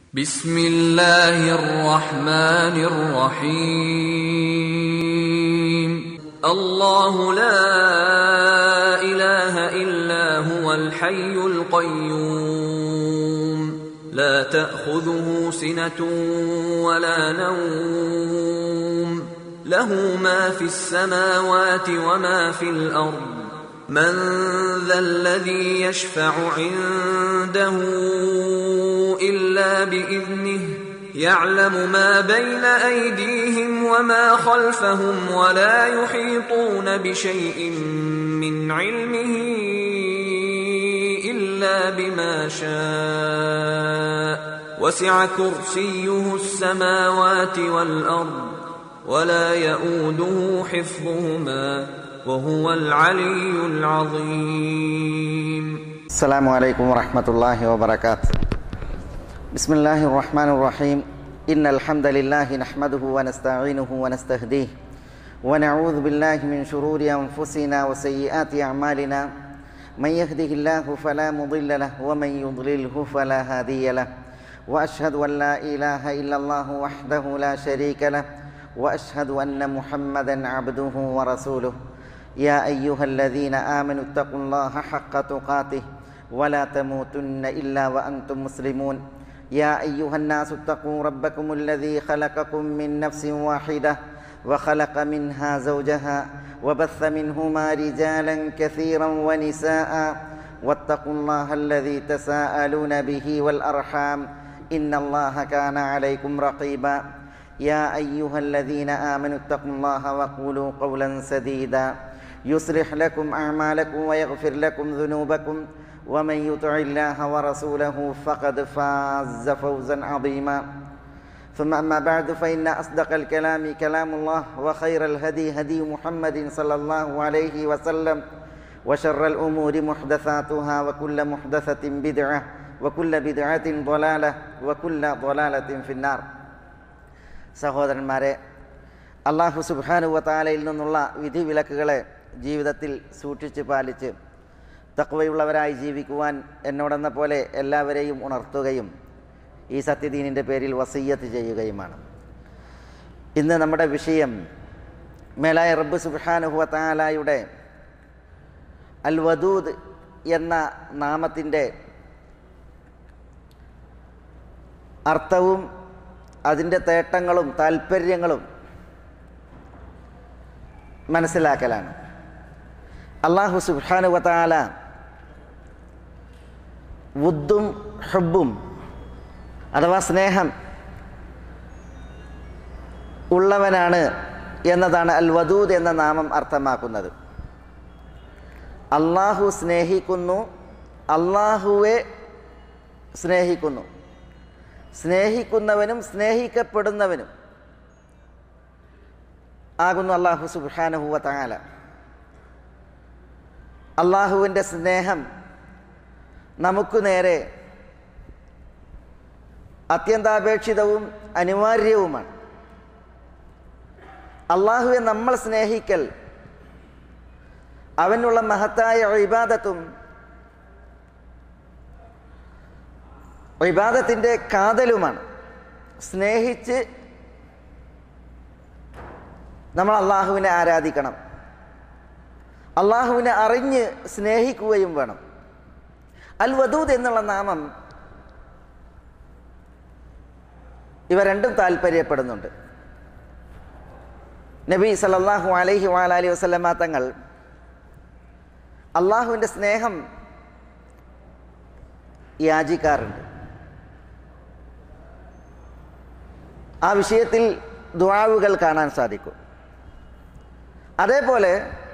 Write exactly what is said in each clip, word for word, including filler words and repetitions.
ബിസ്മില്ലാഹിർ റഹ്മാനിർ റഹീം. അല്ലാഹു ലാ ഇലാഹ ഇല്ലാ ഹുവൽ ഹയ്യുൽ ഖയ്യൂം ലാ തഅഖുദുഹു സിനതുൻ വലാ നൗം ലഹു മാ ഫിസ് സമാവാതി വമാ ഫിൽ അർദ് من ذا الذي يشفع عنده إلا بإذنه يعلم ما بين أيديهم وما خلفهم ولا يحيطون بشيء من علمه إلا بما شاء وسع كرسيه السماوات والأرض ولا يؤوده حفظهما وهو العلي العظيم. السلام عليكم ورحمة الله وبركاته. بسم الله الرحمن الرحيم. إن الحمد لله نحمده ونستعينه ونستهديه ونعوذ بالله من شرور أنفسنا وسيئات أعمالنا. من يهده الله فلا مضل له ومن يضلله فلا هادي له. وأشهد أن لا إله إلا الله وحده لا شريك له وأشهد أن محمدا عبده ورسوله. يا أيها الذين آمنوا اتقوا الله حق تقاته ولا تموتن إلا وأنتم مسلمون. يا أيها الناس اتقوا ربكم الذي خلقكم من نفس واحدة وخلق منها زوجها وبث منهما رجالا كثيرا ونساء واتقوا الله الذي تساءلون به والأرحام إن الله كان عليكم رقيبا. يا أيها الذين آمنوا اتقوا الله وقولوا قولا سديدا يصلح لكم أعمالكم ويغفر لكم ذنوبكم ومن يطع الله ورسوله فقد فاز فوزا عظيما. ثم أما بعد فإن أصدق الكلام كلام الله وخير الهدي هدي محمد صلى الله عليه وسلم وشر الأمور محدثاتها وكل محدثة بدعة وكل بدعة ضلالة وكل ضلالة في النار. സഹോദരന്മാരെ, അല്ലാഹു സുബ്ഹാനഹു വ തആലയിൽ നിന്നുള്ള വിധിവിലക്കുകളെ ജീവിതത്തിൽ സൂക്ഷിച്ച് പാലിച്ച് തഖ്വയുള്ളവരായി ജീവിക്കുവാൻ എന്നോടെന്ന പോലെ എല്ലാവരെയും ഉണർത്തുകയും ഈ സത്യദീനിൻ്റെ പേരിൽ വസിയ്യത്ത് ചെയ്യുകയുമാണ്. ഇന്ന് നമ്മുടെ വിഷയം മേലായ റബ്ബ് സുബ്ഹാനഹു വ തആലയുടെ അൽ വദൂദ് എന്ന നാമത്തിൻ്റെ അർത്ഥവും അതിൻ്റെ തേട്ടങ്ങളും താൽപ്പര്യങ്ങളും മനസ്സിലാക്കലാണ്. അല്ലാഹു സുബ്ഹാനഹു വ തആല വുദ്ദും ഹുബ്ബും അഥവാ സ്നേഹം ഉള്ളവനാണ് എന്നതാണ് അൽ വദൂദ് എന്ന നാമം അർത്ഥമാക്കുന്നത്. അല്ലാഹു സ്നേഹിക്കുന്നു, അല്ലാഹുവെ സ്നേഹിക്കുന്നു. സ്നേഹിക്കുന്നവനും സ്നേഹിക്കപ്പെടുന്നവനും ആകുന്നു അല്ലാഹു സുബ്ഹാനഹു വ തആല. അല്ലാഹുവിൻ്റെ സ്നേഹം നമുക്ക് നേരെ അത്യന്താപേക്ഷിതവും അനിവാര്യവുമാണ്. അല്ലാഹുവെ നമ്മൾ സ്നേഹിക്കൽ അവനുള്ള മഹത്തായ ഇബാദത്തും ഇബാദത്തിൻ്റെ കാതലുമാണ്. സ്നേഹിച്ച് നമ്മൾ അള്ളാഹുവിനെ ആരാധിക്കണം. അള്ളാഹുവിനെ അറിഞ്ഞ് സ്നേഹിക്കുകയും വേണം. അൽ വദൂദ് എന്നുള്ള നാമം ഇവ രണ്ടും താല്പര്യപ്പെടുന്നുണ്ട്. നബി സല്ലല്ലാഹു അലൈഹി വഅലിഹി വസല്ലമ തങ്ങൾ അള്ളാഹുവിൻ്റെ സ്നേഹം യാചിക്കാറുണ്ട്. ആ വിഷയത്തിൽ ദുആവുകൾ കാണാൻ സാധിക്കും. അതേപോലെ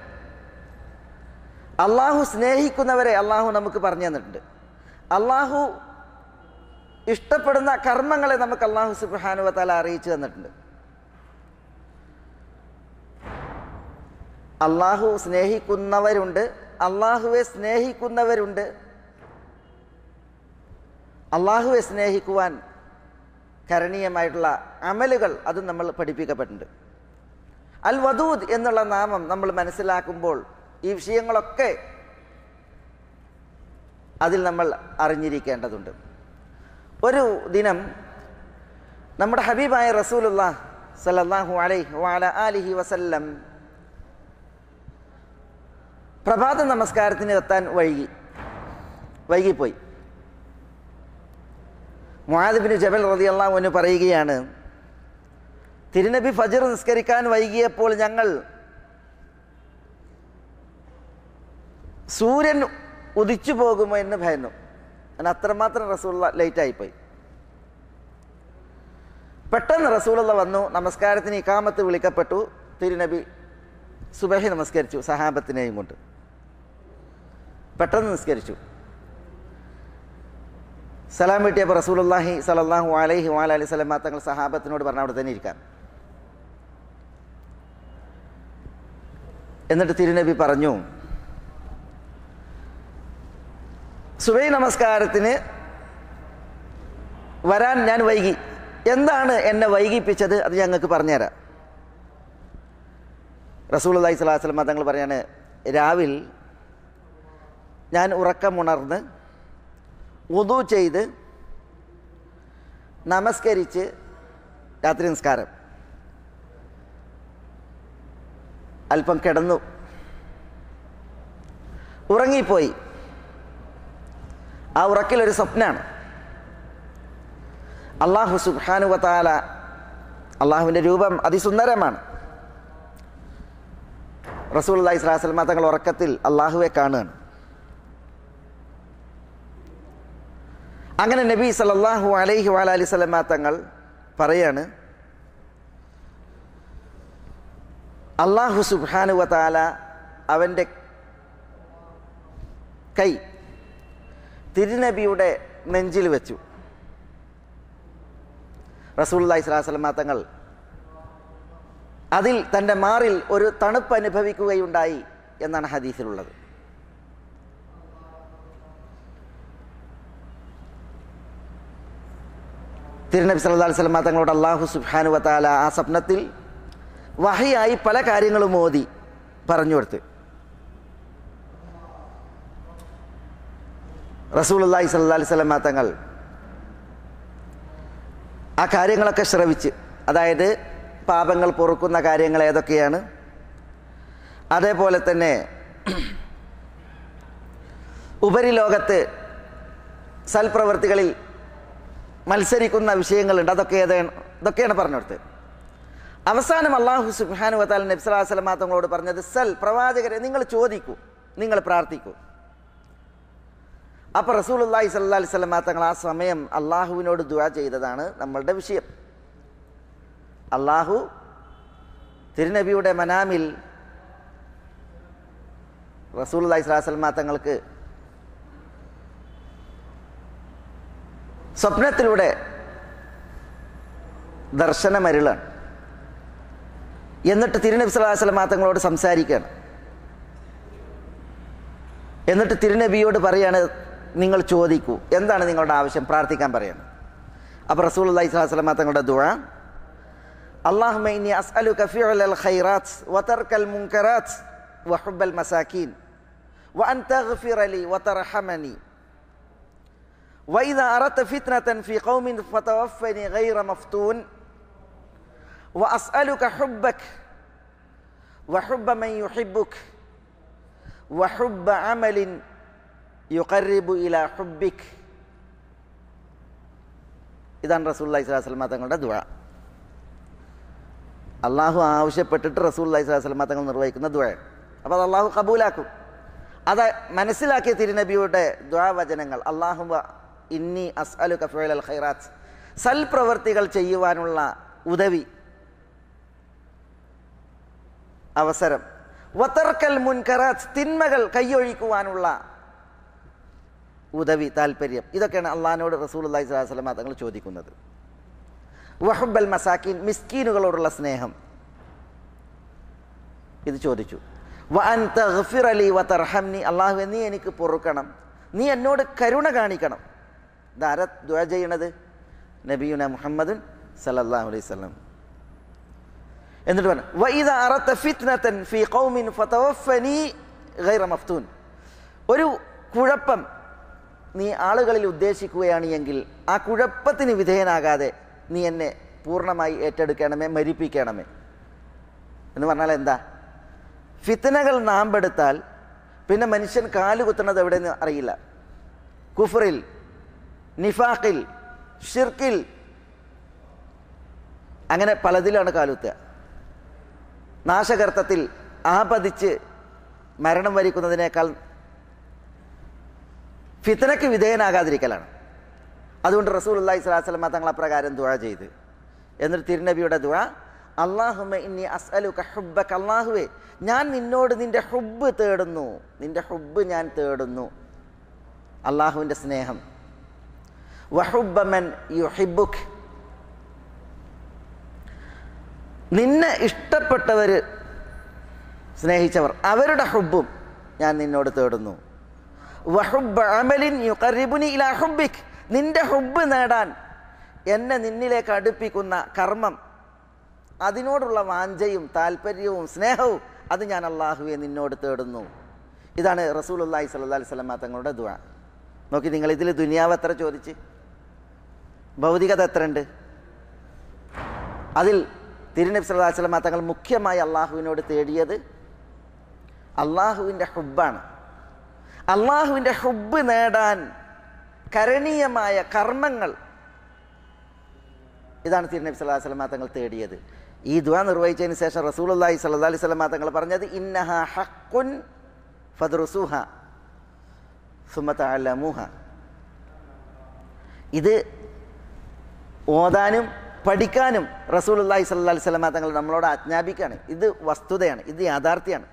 അള്ളാഹു സ്നേഹിക്കുന്നവരെ അള്ളാഹു നമുക്ക് പറഞ്ഞു തന്നിട്ടുണ്ട്. അള്ളാഹു ഇഷ്ടപ്പെടുന്ന കർമ്മങ്ങളെ നമുക്ക് അള്ളാഹു സുബ്ഹാനഹു വ തആല അറിയിച്ചു തന്നിട്ടുണ്ട്. അള്ളാഹു സ്നേഹിക്കുന്നവരുണ്ട്, അള്ളാഹുവെ സ്നേഹിക്കുന്നവരുണ്ട്. അള്ളാഹുവെ സ്നേഹിക്കുവാൻ കരണീയമായിട്ടുള്ള അമലുകൾ അത് നമ്മൾ പഠിപ്പിക്കപ്പെട്ടിട്ടുണ്ട്. അൽ വദൂദ് എന്നുള്ള നാമം നമ്മൾ മനസ്സിലാക്കുമ്പോൾ ഈ വിഷയങ്ങളൊക്കെ അതിൽ നമ്മൾ അറിഞ്ഞിരിക്കേണ്ടതുണ്ട്. ഒരു ദിനം നമ്മുടെ ഹബീബായ റസൂലുള്ളാഹി സ്വല്ലല്ലാഹു അലൈഹി വഅല ആലിഹി വസല്ലം പ്രഭാത നമസ്കാരത്തിന് എത്താൻ വൈകി വൈകിപ്പോയി. മുആദ് ബിൻ ജബൽ റളിയല്ലാഹു അൻഹു പറയുകയാണ്, തിരുനബി ഫജ്ർ നിസ്കരിക്കാൻ വൈകിയപ്പോൾ ഞങ്ങൾ സൂര്യൻ ഉദിച്ചു പോകുമോ എന്ന് ഭയന്നു. ഞാൻ അത്രമാത്രം റസൂലുള്ളാഹി ലേറ്റായിപ്പോയി. പെട്ടെന്ന് റസൂലുള്ളാഹി വന്നു, നമസ്കാരത്തിന് ഇഖാമത്ത് വിളിക്കപ്പെട്ടു. തിരുനബി സുബഹി നമസ്കരിച്ചു സഹാബത്തിനെയും കൊണ്ട്. പെട്ടെന്ന് നിസ്കരിച്ചു. സലാം വീട്ടിയപ്പോൾ റസൂലുള്ളാഹി സ്വല്ലല്ലാഹു അലൈഹി വഅലൈഹി വസല്ലം തങ്ങൾ സഹാബത്തിനോട് പറഞ്ഞു അവിടെ തന്നെ ഇരിക്കാൻ. എന്നിട്ട് തിരുനബി പറഞ്ഞു, സുബഹി നമസ്കാരത്തിന് വരാൻ ഞാൻ വൈകി. എന്താണ് എന്നെ വൈകിപ്പിച്ചത്? അത് ഞങ്ങൾക്ക് പറഞ്ഞുതരാം. റസൂലുള്ളാഹി സ്വല്ലല്ലാഹു അലൈഹി വസല്ലം തങ്ങൾ പറയാണ്, രാവിൽ ഞാൻ ഉറക്കമുണർന്ന് വുദു ചെയ്ത് നമസ്കരിച്ച് രാത്രി നിസ്കാരം അല്പം കിടന്നു, ഉറങ്ങിപ്പോയി. ആ ഉറക്കിലൊരു സ്വപ്നമാണ്. അല്ലാഹു സുബ്ഹാനഹു വ തആല, അള്ളാഹുവിൻ്റെ രൂപം അതിസുന്ദരമാണ്. റസൂലുള്ളാഹി സ്വല്ലല്ലാഹു അലൈഹി വസല്ലം തങ്ങൾ ഉറക്കത്തിൽ അള്ളാഹുവെ കാണുകയാണ്. അങ്ങനെ നബി സല്ലല്ലാഹു അലൈഹി വഅലൈഹി വസല്ലം തങ്ങൾ പറയാണ്, അല്ലാഹു സുബ്ഹാനഹു വ തആല അവൻ്റെ കൈ തിരുനബിയുടെ നെഞ്ചിൽ വെച്ചു. റസൂലുള്ളാഹി സ്വല്ലല്ലാഹു അലൈഹി വസല്ലം തങ്ങൾ അതിൽ തൻ്റെ മാറിൽ ഒരു തണുപ്പ് അനുഭവിക്കുകയുണ്ടായി എന്നാണ് ഹദീസിലുള്ളത്. തിരുനബി സല്ലല്ലാഹു അലൈഹി വസല്ലം തങ്ങളോട് അല്ലാഹു സുബ്ഹാനഹു വ തആല ആ സ്വപ്നത്തിൽ വഹിയായി പല കാര്യങ്ങളും ഓതി പറഞ്ഞു കൊടുത്ത്. റസൂലുള്ളാഹി സ്വല്ലല്ലാഹു അലൈഹി വസല്ലം തങ്ങൾ ആ കാര്യങ്ങളൊക്കെ ശ്രവിച്ച്, അതായത് പാപങ്ങൾ പൊറുക്കുന്ന കാര്യങ്ങൾ ഏതൊക്കെയാണ്, അതേപോലെ തന്നെ ഉപരിലോകത്ത് സൽപ്രവൃത്തികളിൽ മത്സരിക്കുന്ന വിഷയങ്ങളുണ്ട്, അതൊക്കെ ഏതാണ് ഇതൊക്കെയാണ് പറഞ്ഞു കൊടുത്തത്. അവസാനം അല്ലാഹു സുബ്ഹാനഹു വ തആല നബി സല്ലല്ലാഹു അലൈഹി വസല്ലം തങ്ങളോട് പറഞ്ഞത്, സൽ പ്രവാചകരെ നിങ്ങൾ ചോദിക്കൂ, നിങ്ങൾ പ്രാർത്ഥിക്കൂ. അപ്പോൾ റസൂലുള്ളാഹി സ്വല്ലല്ലാഹു അലൈഹി വസല്ലം തങ്ങൾ ആ സമയം അള്ളാഹുവിനോട് ദുആ ചെയ്തതാണ് നമ്മളുടെ വിഷയം. അള്ളാഹു തിരുനബിയുടെ മനാമിൽ റസൂലുള്ളാഹി സ്വല്ലല്ലാഹു അലൈഹി വസല്ലം തങ്ങൾക്ക് സ്വപ്നത്തിലൂടെ ദർശനമരുളാണ്. എന്നിട്ട് തിരുനബി സല്ലല്ലാഹു അലൈഹി വസല്ലം തങ്ങളോട് സംസാരിക്കുകയാണ്. എന്നിട്ട് തിരുനബിയോട് പറയാണ്, നിങ്ങൾ ചോദിക്കൂ, എന്താണ് നിങ്ങളുടെ ആവശ്യം, പ്രാർത്ഥിക്കാൻ പറയാണ്. അപ്പോൾ റസൂലുള്ളാഹി സ്വല്ലല്ലാഹു അലൈഹി വസല്ലം തങ്ങളുടെ ദുആ, അല്ലാഹുമ്മ ഇന്നി അസ്അലുക ഫിഅലൽ ഖൈറാത്ത് വതർക്കൽ മുൻകറാത്ത് വഹുബ്ബൽ മസാകീൻ വഅൻ തഗ്ഫിറ ലി വതർഹമനി വഇദാ അറദ്ത ഫിത്നതൻ ഫീ ഖൗമിൻ ഫതവഫനി ഗൈറ മഫ്തൂൻ വഅസ്അലുക ഹുബ്ബക വഹുബ്ബ മൻ യുഹിബ്ബുക വഹുബ്ബ അമലിൻ യുഖർരിബു ഇലാ ഹുബ്ബിക്. ഇതാണ് റസൂലുള്ളാഹി സ്വല്ലല്ലാഹു അലൈഹി വസല്ലം തങ്ങളുടെ ദുആ. അള്ളാഹു ആവശ്യപ്പെട്ടിട്ട് റസൂലുള്ളാഹി സ്വല്ലല്ലാഹു അലൈഹി വസല്ലം തങ്ങൾ നിർവഹിക്കുന്ന ദുആ. അപ്പോൾ അത് അള്ളാഹു കബൂലാക്കും. അത് മനസ്സിലാക്കിയ തിരുനബിയുടെ ദുആ വചനങ്ങൾ, അല്ലാഹുമ്മ ഇന്നി അസ്അലുക ഫിഅലൽ ഖൈറാത്ത്, സൽപ്രവർത്തികൾ ചെയ്യുവാനുള്ള ഉദവി, അവസരം, വതർക്കൽ മുൻകറാത്ത്, തിന്മകൾ കൈയൊഴിക്കുവാനുള്ള ഉദവി, താല്പര്യം. ഇതൊക്കെയാണ് അള്ളാഹിനോട് റസൂലുള്ളാഹി സ്വല്ലല്ലാഹു അലൈഹി വസല്ലം തങ്ങൾ ചോദിക്കുന്നത്. വഹുബ്ബൽ മസാക്കീൻ, മിസ്കീനുകളോടുള്ള സ്നേഹം, ഇത് ചോദിച്ചു. വഅൻ തഗ്ഫിറ ലി വതർഹംനി, അല്ലാഹുവേ നീ എനിക്ക് പൊറുക്കണം, നീ എന്നോട് കരുണ കാണിക്കണം. ഇതാരാ ദുആ ചെയ്യണത്? നബിയുന മുഹമ്മദുൻ സല്ലല്ലാഹു അലൈഹി വസല്ലം. എന്നിട്ട് പറഞ്ഞു, വഇദാ അറദ്ത ഫിത്നതൻ ഫീ ഖൗമിൻ ഫതവഫനി ഗൈറ മഫ്തൂൻ, ഒരു കുഴപ്പം നീ ആളുകളിൽ ഉദ്ദേശിക്കുകയാണ് എങ്കിൽ ആ കുഴപ്പത്തിന് വിധേയനാകാതെ നീ എന്നെ പൂർണ്ണമായി ഏറ്റെടുക്കണമേ, മരിപ്പിക്കണമേ എന്ന് പറഞ്ഞാൽ എന്താ? ഫിത്നകൾ നാമ്പെടുത്താൽ പിന്നെ മനുഷ്യൻ കാലുകുത്തുന്നത് എവിടെയെന്ന് അറിയില്ല. കുഫറിൽ, നിഫാഖിൽ, ഷിർക്കിൽ, അങ്ങനെ പലതിലാണ് കാലുത്തുക. നാശകർത്തത്തിൽ ആപതിച്ച് മരണം വരിക്കുന്നതിനേക്കാൾ ഫിത്നയ്ക്ക് വിധേയനാകാതിരിക്കലാണ്. അതുകൊണ്ട് റസൂലുള്ളാഹി സ്വല്ലല്ലാഹു അലൈഹി വസല്ലം തങ്ങൾ അപ്രകാരം ദുആ ചെയ്ത്, എന്നിട്ട് തിരുനബിയുടെ ദുആ, അല്ലാഹുമ്മ ഇന്നി അസ്അലുക ഹുബ്ബക, അല്ലാഹുവേ ഞാൻ നിന്നോട് നിൻ്റെ ഹുബ്ബ് തേടുന്നു, നിൻ്റെ ഹുബ്ബ് ഞാൻ തേടുന്നു, അല്ലാഹുവിൻ്റെ സ്നേഹം. വഹുബ്ബ മൻ യുഹിബ്ബുക, നിന്നെ ഇഷ്ടപ്പെട്ടവർ, സ്നേഹിച്ചവർ, അവരുടെ ഹുബ്ബും ഞാൻ നിന്നോട് തേടുന്നു. വഹുബ്ബ അമലിൻ യുഖർരിബുനി ഇലാ ഹുബ്ബിക്, നിൻ്റെ ഹുബ്ബ് നേടാൻ എന്നെ നിന്നിലേക്ക് അടുപ്പിക്കുന്ന കർമ്മം, അതിനോടുള്ള വാഞ്ചയും താല്പര്യവും സ്നേഹവും, അത് ഞാൻ അല്ലാഹുവെ നിന്നോട് തേടുന്നു. ഇതാണ് റസൂലുള്ളാഹി സ്വല്ലല്ലാഹി അലൈഹി വസല്ലം തങ്ങളുടെ ദുആ. നോക്കി നിങ്ങൾ, ഇതിൽ ദുനിയാവ് എത്ര ചോദിച്ച്, ഭൗതികത എത്ര ഉണ്ട്? അതിൽ തിരുനബി സല്ലല്ലാഹു അലൈഹി വസല്ലം തങ്ങൾ മുഖ്യമായി അള്ളാഹുവിനോട് തേടിയത് അള്ളാഹുവിൻ്റെ ഹുബ്ബാണ്. അള്ളാഹുവിൻ്റെ ഹുബ്ബ് നേടാൻ കരണീയമായ കർമ്മങ്ങൾ, ഇതാണ് തിരുനബി സല്ലല്ലാഹു അലൈഹി വസല്ലം തങ്ങൾ തേടിയത്. ഈ ദുആ നിർവഹിച്ചതിന് ശേഷം റസൂലുള്ളാഹി സ്വല്ലല്ലാഹി അലൈഹി വസല്ലം തങ്ങൾ പറഞ്ഞത്, ഇന്നഹാ ഹഖ്ഖുൻ ഫദ്റുസുഹാ സുമ്മ തഅല്ലമുഹാ, ഇത് ഓതാനും പഠിക്കാനും റസൂലുള്ളാഹി സ്വല്ലല്ലാഹി അലൈഹി വസല്ലം തങ്ങൾ നമ്മളോട് ആജ്ഞാപിക്കുകയാണ്. ഇത് വസ്തുതയാണ്, ഇത് യാഥാർത്ഥ്യമാണ്.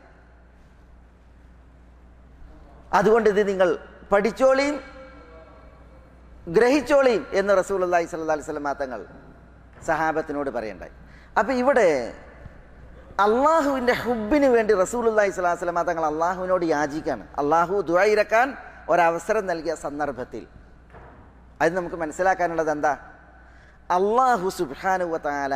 അതുകൊണ്ട് ഇത് നിങ്ങൾ പഠിച്ചോളിയും ഗ്രഹിച്ചോളിയും എന്ന് റസൂലുള്ളാഹി സ്വല്ലല്ലാഹി അലൈഹി വസല്ലം തങ്ങൾ സഹാബത്തിനോട് പറയണ്ടായി. അപ്പം ഇവിടെ അള്ളാഹുവിൻ്റെ ഹുബ്ബിന് വേണ്ടി റസൂലുള്ളാഹി സ്വല്ലല്ലാഹി അലൈഹി വസല്ലം തങ്ങൾ അള്ളാഹുവിനോട് യാചിക്കുകയാണ്. അള്ളാഹു ദുആ ഇറക്കാൻ ഒരവസരം നൽകിയ സന്ദർഭത്തിൽ അത് നമുക്ക് മനസ്സിലാക്കാനുള്ളത് എന്താ? അള്ളാഹു സുബ്ഹാനഹു വ തആല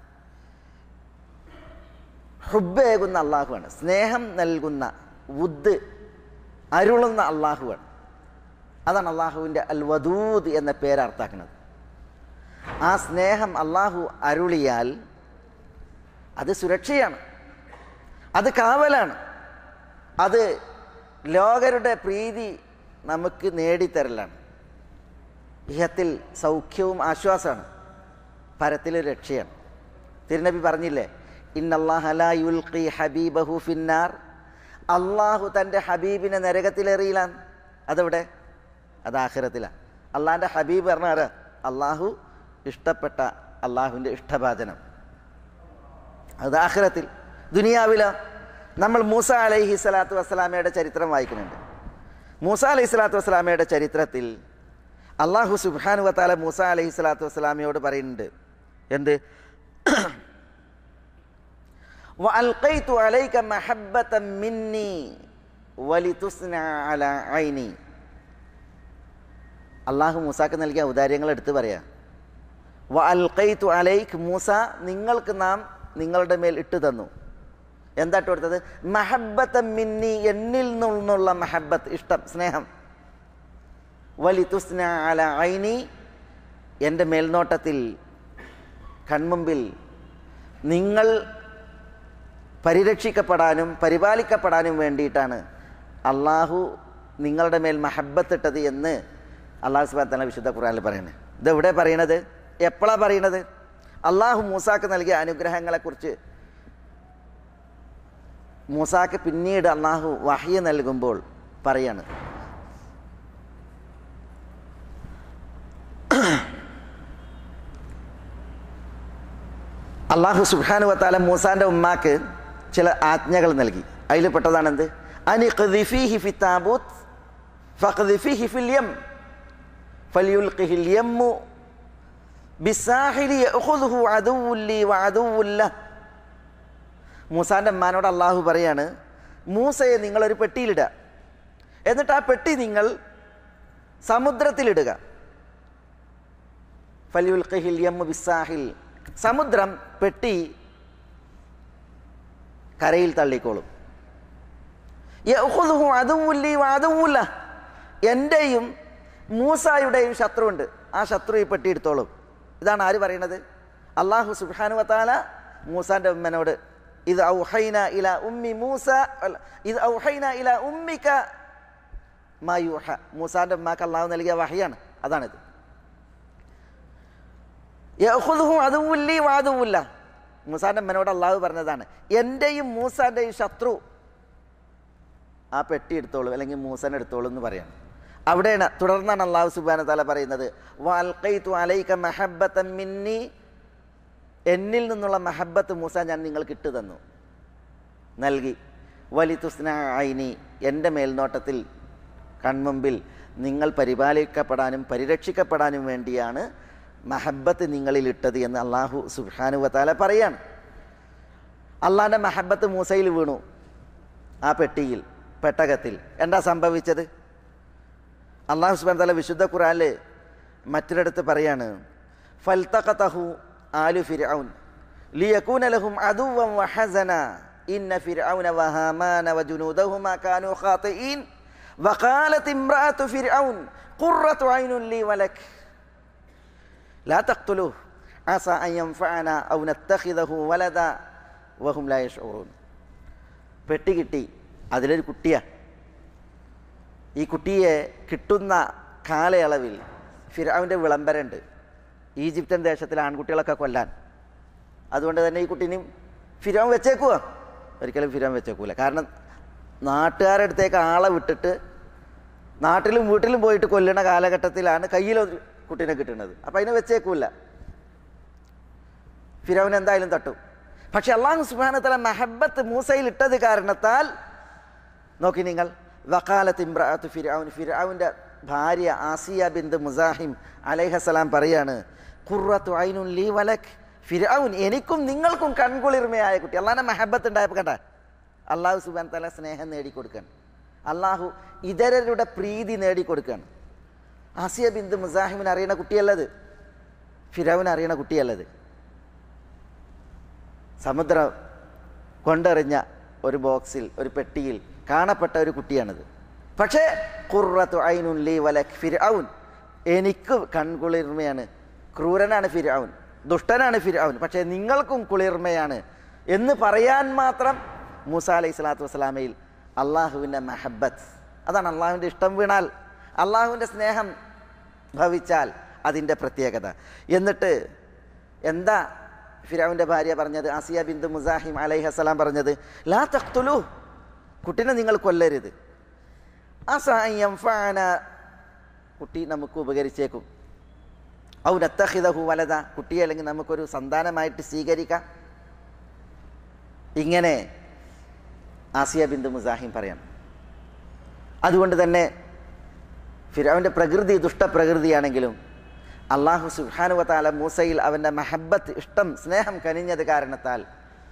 ഹുബ്ബേകുന്ന അള്ളാഹുവാണ്, സ്നേഹം നൽകുന്ന, വുദ് അരുളുന്ന അള്ളാഹുവാണ്. അതാണ് അള്ളാഹുവിൻ്റെ അൽ വദൂദ് എന്ന പേര് അർത്ഥാക്കുന്നത്. ആ സ്നേഹം അള്ളാഹു അരുളിയാൽ അത് സുരക്ഷയാണ്, അത് കാവലാണ്, അത് ലോകരുടെ പ്രീതി നമുക്ക് നേടിത്തരലാണ്. ഇഹത്തിൽ സൗഖ്യവും ആശ്വാസമാണ്, പരത്തിൽ രക്ഷയാണ്. തിരുനബി പറഞ്ഞില്ലേ, ഇന്നല്ലാഹ ലാ യുൽഖി ഹബീബഹു ഫിന്നാർ, അള്ളാഹു തൻ്റെ ഹബീബിനെ നരകത്തിലെറിയിലാണ്. അതെവിടെ? അത് ആഖിറത്തിലാണ്. അള്ളാഹിൻ്റെ ഹബീബ് പറഞ്ഞാൽ ആരാ? അള്ളാഹു ഇഷ്ടപ്പെട്ട അള്ളാഹുവിൻ്റെ ഇഷ്ടഭാജനം. അത് ആഖിറത്തിൽ. ദുനിയാവില നമ്മൾ മൂസ അലൈഹി സ്വലാത്തു വസ്സലാമയുടെ ചരിത്രം വായിക്കുന്നുണ്ട്. മൂസ അലൈഹി സ്വലാത്തു വസ്സലാമയുടെ ചരിത്രത്തിൽ അള്ളാഹു സുബ്ഹാനഹു വ തആല മൂസ അലൈഹി സ്വലാത്തു വസ്സലാമയോട് പറയുന്നുണ്ട്, എന്ത്? വഅൽഖൈതു അലൈക മഹബ്ബതൻ മിന്നി വലിതുസ്ന അലാ ഐനി. അള്ളാഹു മൂസാക്ക് നൽകിയ ഔദാര്യങ്ങൾ എടുത്ത് പറയാം. വഅൽഖൈതു അലൈക, മൂസ നിങ്ങൾക്ക് നാം നിങ്ങളുടെ മേൽ ഇട്ടു തന്നു. എന്താ ഇട്ട് കൊടുത്തത്? മഹബ്ബതൻ മിന്നി, എന്നിൽ നിന്നുള്ള മഹബ്ബത്ത്, ഇഷ്ടം, സ്നേഹം. വലിതുസ്ന അലാ ഐനി, എൻ്റെ മേൽനോട്ടത്തിൽ, കൺമുമ്പിൽ നിങ്ങൾ പരിരക്ഷിക്കപ്പെടാനും പരിപാലിക്കപ്പെടാനും വേണ്ടിയിട്ടാണ് അള്ളാഹു നിങ്ങളുടെ മേൽ മഹബ്ബത്തിട്ടത് എന്ന് അള്ളാഹു സുബ്ഹാനഹു വ തആല വിശുദ്ധ ഖുർആനിൽ പറയുന്നത്. ഇതെവിടെ പറയണത്? എപ്പോഴാണ് പറയണത്? അള്ളാഹു മൂസാക്ക് നൽകിയ അനുഗ്രഹങ്ങളെക്കുറിച്ച് മൂസാക്ക് പിന്നീട് അള്ളാഹു വഹ്യ് നൽകുമ്പോൾ പറയാണ്. അള്ളാഹു സുബ്ഹാനഹു വ തആല മൂസാൻ്റെ ഉമ്മാക്ക് ചില ആജ്ഞകൾ നൽകി. അതിൽ പെട്ടതാണെന്ത്? അനിഖ്ദിഫീഹി ഫി താബൂത്ത് ഫഖ്ദിഫീഹി ഫിൽ യം ഫലിയുൽഖിഹിൽ യമ്മു ബിസാഹിലി യഅഖുദുഹു അദുവ്വുൻ ലി വഅദുവ്വുൻ ലഹ്. മൂസാൻ്റെ ഉമ്മാനോട് അള്ളാഹു പറയാണ്, മൂസയെ നിങ്ങളൊരു പെട്ടിയിലിടുക, എന്നിട്ട് ആ പെട്ടി നിങ്ങൾ സമുദ്രത്തിലിടുക. ഫലിയുൽഖിഹിൽ യമ്മു ബിസാഹിൽ, സമുദ്രം പെട്ടി കരയിൽ തള്ളിക്കോളും. യഅഖുദുഹു അദുവ്വുൻ ലി വഅദുവ്വുൻ ലഹ്, എൻ്റെയും മൂസായുടെയും ശത്രുവുണ്ട്, ആ ശത്രു ഈ പെട്ടി എടുത്തോളും. ഇതാണ് ആര് പറയണത്? അള്ളാഹു സുബ്ഹാനഹു വ തആല മൂസാന്റെ ഉമ്മനോട് ഇത് ഔഹൈന ഇല ഉമ്മി മൂസ ഇത് ഔഹൈന ഇല ഉമ്മിക മാ യൂഹ, മൂസാന്റെ ഉമ്മാക്ക് അള്ളാഹു നൽകിയ വഹയാണ് അതാണിത്. യഖുദുഹു അദുവ്വുൻ ലീ വഅദുവ്വുൻ ലഹ്, മൂസാന്റെ ഉമ്മനോട് അള്ളാഹു പറഞ്ഞതാണ് എൻ്റെയും മൂസാന്റെയും ശത്രു ആ പെട്ടി എടുത്തോളൂ അല്ലെങ്കിൽ മൂസനെ എടുത്തോളൂ എന്ന് പറയാണ്. അവിടെയാണ് തുടർന്നാണ് അള്ളാഹു സുബ്ഹാനഹു വ തആല പറയുന്നത് വഅൽഖൈതു അലൈക മഹബ്ബതൻ മിന്നി, എന്നിൽ നിന്നുള്ള മഹബ്ബത്ത് മൂസ ഞാൻ നിങ്ങൾക്ക് ഇട്ടു തന്നു നൽകി. വലിതുസ്ന ഐനി, എൻ്റെ മേൽനോട്ടത്തിൽ കൺമുമ്പിൽ നിങ്ങൾ പരിപാലിക്കപ്പെടാനും പരിരക്ഷിക്കപ്പെടാനും വേണ്ടിയാണ് മഹബ്ബത്ത് നിങ്ങളിൽ ഇട്ടത് എന്ന് അള്ളാഹു സുബ്ഹാനഹു വ തആല പറയാണ്. അള്ളാഹിൻ്റെ മഹബ്ബത്ത് മൂസയിൽ വീണു, ആ പെട്ടിയിൽ പെട്ടകത്തിൽ. എന്താ സംഭവിച്ചത്? അള്ളാഹു സുബ്ഹാനഹു വ തആല വിശുദ്ധ ഖുർആനിൽ മറ്റൊരിടത്ത് പറയാണ് ഫൽതഖതഹു ആലു ഫിർഔൻ ലിയകൂന ലഹും അദുവ്വൻ വഹസന ഇന്ന ഫിർഔന വഹാമാന വജുനൂദഹുമാ കാനൂ ഖാതിഈൻ വഖാലത് ഇംറഅതു ഫിർഔൻ ഖുറത്തു ഐനുൻ ലീ വലക് ലാ തഖ്തുലുഹു അസാ അൻ യൻഫഅന ഔ നത്തഖിദഹു വലദ വഹും ലാ യശ്ഉറൂൻ. പെട്ടി കിട്ടി, അതിലൊരു കുട്ടിയാണ്. ഈ കുട്ടിയെ കിട്ടുന്ന കാലയളവിൽ ഫിർഔൻ്റെ വിളംബരമുണ്ട്, ഈജിപ്ഷ്യൻ ദേശത്തിലെ ആൺകുട്ടികളൊക്കെ കൊല്ലാൻ. അതുകൊണ്ട് തന്നെ ഈ കുട്ടീനെയും ഫിർഔൻ വെച്ചേക്കുക? ഒരിക്കലും ഫിർഔൻ വെച്ചേക്കൂല. കാരണം നാട്ടുകാരുടെ അടുത്തേക്ക് ആളെ വിട്ടിട്ട് നാട്ടിലും വീട്ടിലും പോയിട്ട് കൊല്ലുന്ന കാലഘട്ടത്തിലാണ് കയ്യിൽ കുട്ടീനെ കിട്ടുന്നത്. അപ്പം അതിനെ വെച്ചേക്കൂല, ഫിർഔൻ എന്തായാലും തട്ടും. പക്ഷെ അല്ലാഹു സുബ്ഹാനഹു വ തആല മഹബ്ബത്ത് മൂസയിൽ ഇട്ടത് കാരണത്താൽ നോക്കി നിങ്ങൾ, വഖാലത്ത് ഇംറഅതു ഫിർഔൻ, ഫിർഔൻ്റെ ഭാര്യ ആസിയ ബിന്ത് മുസാഹിം അലൈഹിസ്സലാം പറയാണ് ഖുറത്തു ഐനുൻ ലീ വലക്, ഫിർഔൻ എനിക്കും നിങ്ങൾക്കും കൺകുളിർമയായ കുട്ടി. അള്ളാഹിൻ്റെ മഹബ്ബത്ത് ഉണ്ടായപ്പോൾ കേട്ടാ അള്ളാഹു സുബ്ഹാനഹു വ തആല സ്നേഹം നേടിക്കൊടുക്കുകയാണ്, അള്ളാഹു ഇതരരുടെ പ്രീതി നേടിക്കൊടുക്കുകയാണ്. ആസിയ ബിന്ത് മുസാഹിമിന് അറിയണ കുട്ടിയല്ലത്, ഫിർഔൻ അറിയണ കുട്ടിയല്ലത്. സമുദ്രം കൊണ്ടെറിഞ്ഞ ഒരു ബോക്സിൽ ഒരു പെട്ടിയിൽ കാണപ്പെട്ട ഒരു കുട്ടിയാണിത്. പക്ഷേ ഖുറത്തു ഐനുൻ ലീ വലക്, ഫിർഔൻ എനിക്ക് കൺകുളിർമയാണ്. ക്രൂരനാണ് ഫിർഔൻ, ദുഷ്ടനാണ് ഫിർഔൻ, പക്ഷേ നിങ്ങൾക്കും കുളിർമയാണ് എന്ന് പറയാൻ മാത്രം മൂസ അലൈഹി സ്വലാത്തു വസ്സലാമയിൽ അള്ളാഹുവിൻ്റെ മഹബ്ബത്ത്, അതാണ് അള്ളാഹുവിൻ്റെ ഇഷ്ടം വീണാൽ, അള്ളാഹുവിൻ്റെ സ്നേഹം ഭവിച്ചാൽ അതിൻ്റെ പ്രത്യേകത. എന്നിട്ട് എന്താ ഫിർഔൻ്റെ ഭാര്യ പറഞ്ഞത്? ആസിയ ബിന്ത് മുസാഹിം അലൈഹിസ്സലാം പറഞ്ഞത് ലാ തഖ്തുലു, കുട്ടിനെ നിങ്ങൾ കൊല്ലരുത്. അസാ അൻ യൻഫഅന, കുട്ടി നമുക്ക് ഉപകരിച്ചേക്കും. ഔ നത്തഖിദഹു വലദ, കുട്ടിയെ അല്ലെങ്കിൽ നമുക്കൊരു സന്താനമായിട്ട് സ്വീകരിക്കാം. ഇങ്ങനെ ആസിയ ബിന്ത് മുസാഹിം പറയണം. അതുകൊണ്ട് തന്നെ ഫിർഔൻ്റെ പ്രകൃതി ദുഷ്ടപ്രകൃതിയാണെങ്കിലും അള്ളാഹു സുബ്ഹാനഹു വ തആല മൂസയിൽ അവൻ്റെ മഹബ്ബത്ത്, ഇഷ്ടം, സ്നേഹം കനിഞ്ഞത് കാരണത്താൽ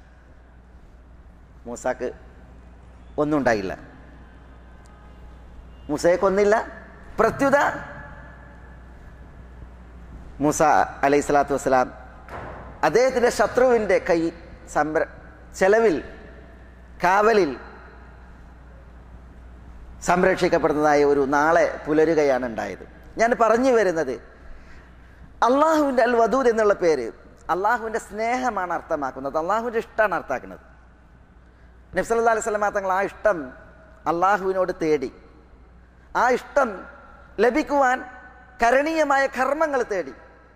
മൂസാക്ക് ഒന്നും ഉണ്ടായില്ല, മൂസയെ കൊന്നില്ല. പ്രത്യുത മൂസ അലൈഹി സ്വലാത്തു വസ്സലാം അദ്ദേഹത്തിൻ്റെ ശത്രുവിൻ്റെ കൈ സംര ചെലവിൽ കാവലിൽ സംരക്ഷിക്കപ്പെടുന്നതായ ഒരു നാളെ പുലരുകയാണ് ഉണ്ടായത്. ഞാൻ പറഞ്ഞു വരുന്നത് അള്ളാഹുവിൻ്റെ അൽ വദൂദ് എന്നുള്ള പേര് അള്ളാഹുവിൻ്റെ സ്നേഹമാണ് അർത്ഥമാക്കുന്നത്, അള്ളാഹുവിൻ്റെ ഇഷ്ടമാണ് അർത്ഥാക്കുന്നത്. നബി സല്ലല്ലാഹു അലൈഹി വസല്ലം തങ്ങൾ ആ ഇഷ്ടം അള്ളാഹുവിനോട് തേടി, ആ ഇഷ്ടം ലഭിക്കുവാൻ കരണീയമായ കർമ്മങ്ങൾ തേടി.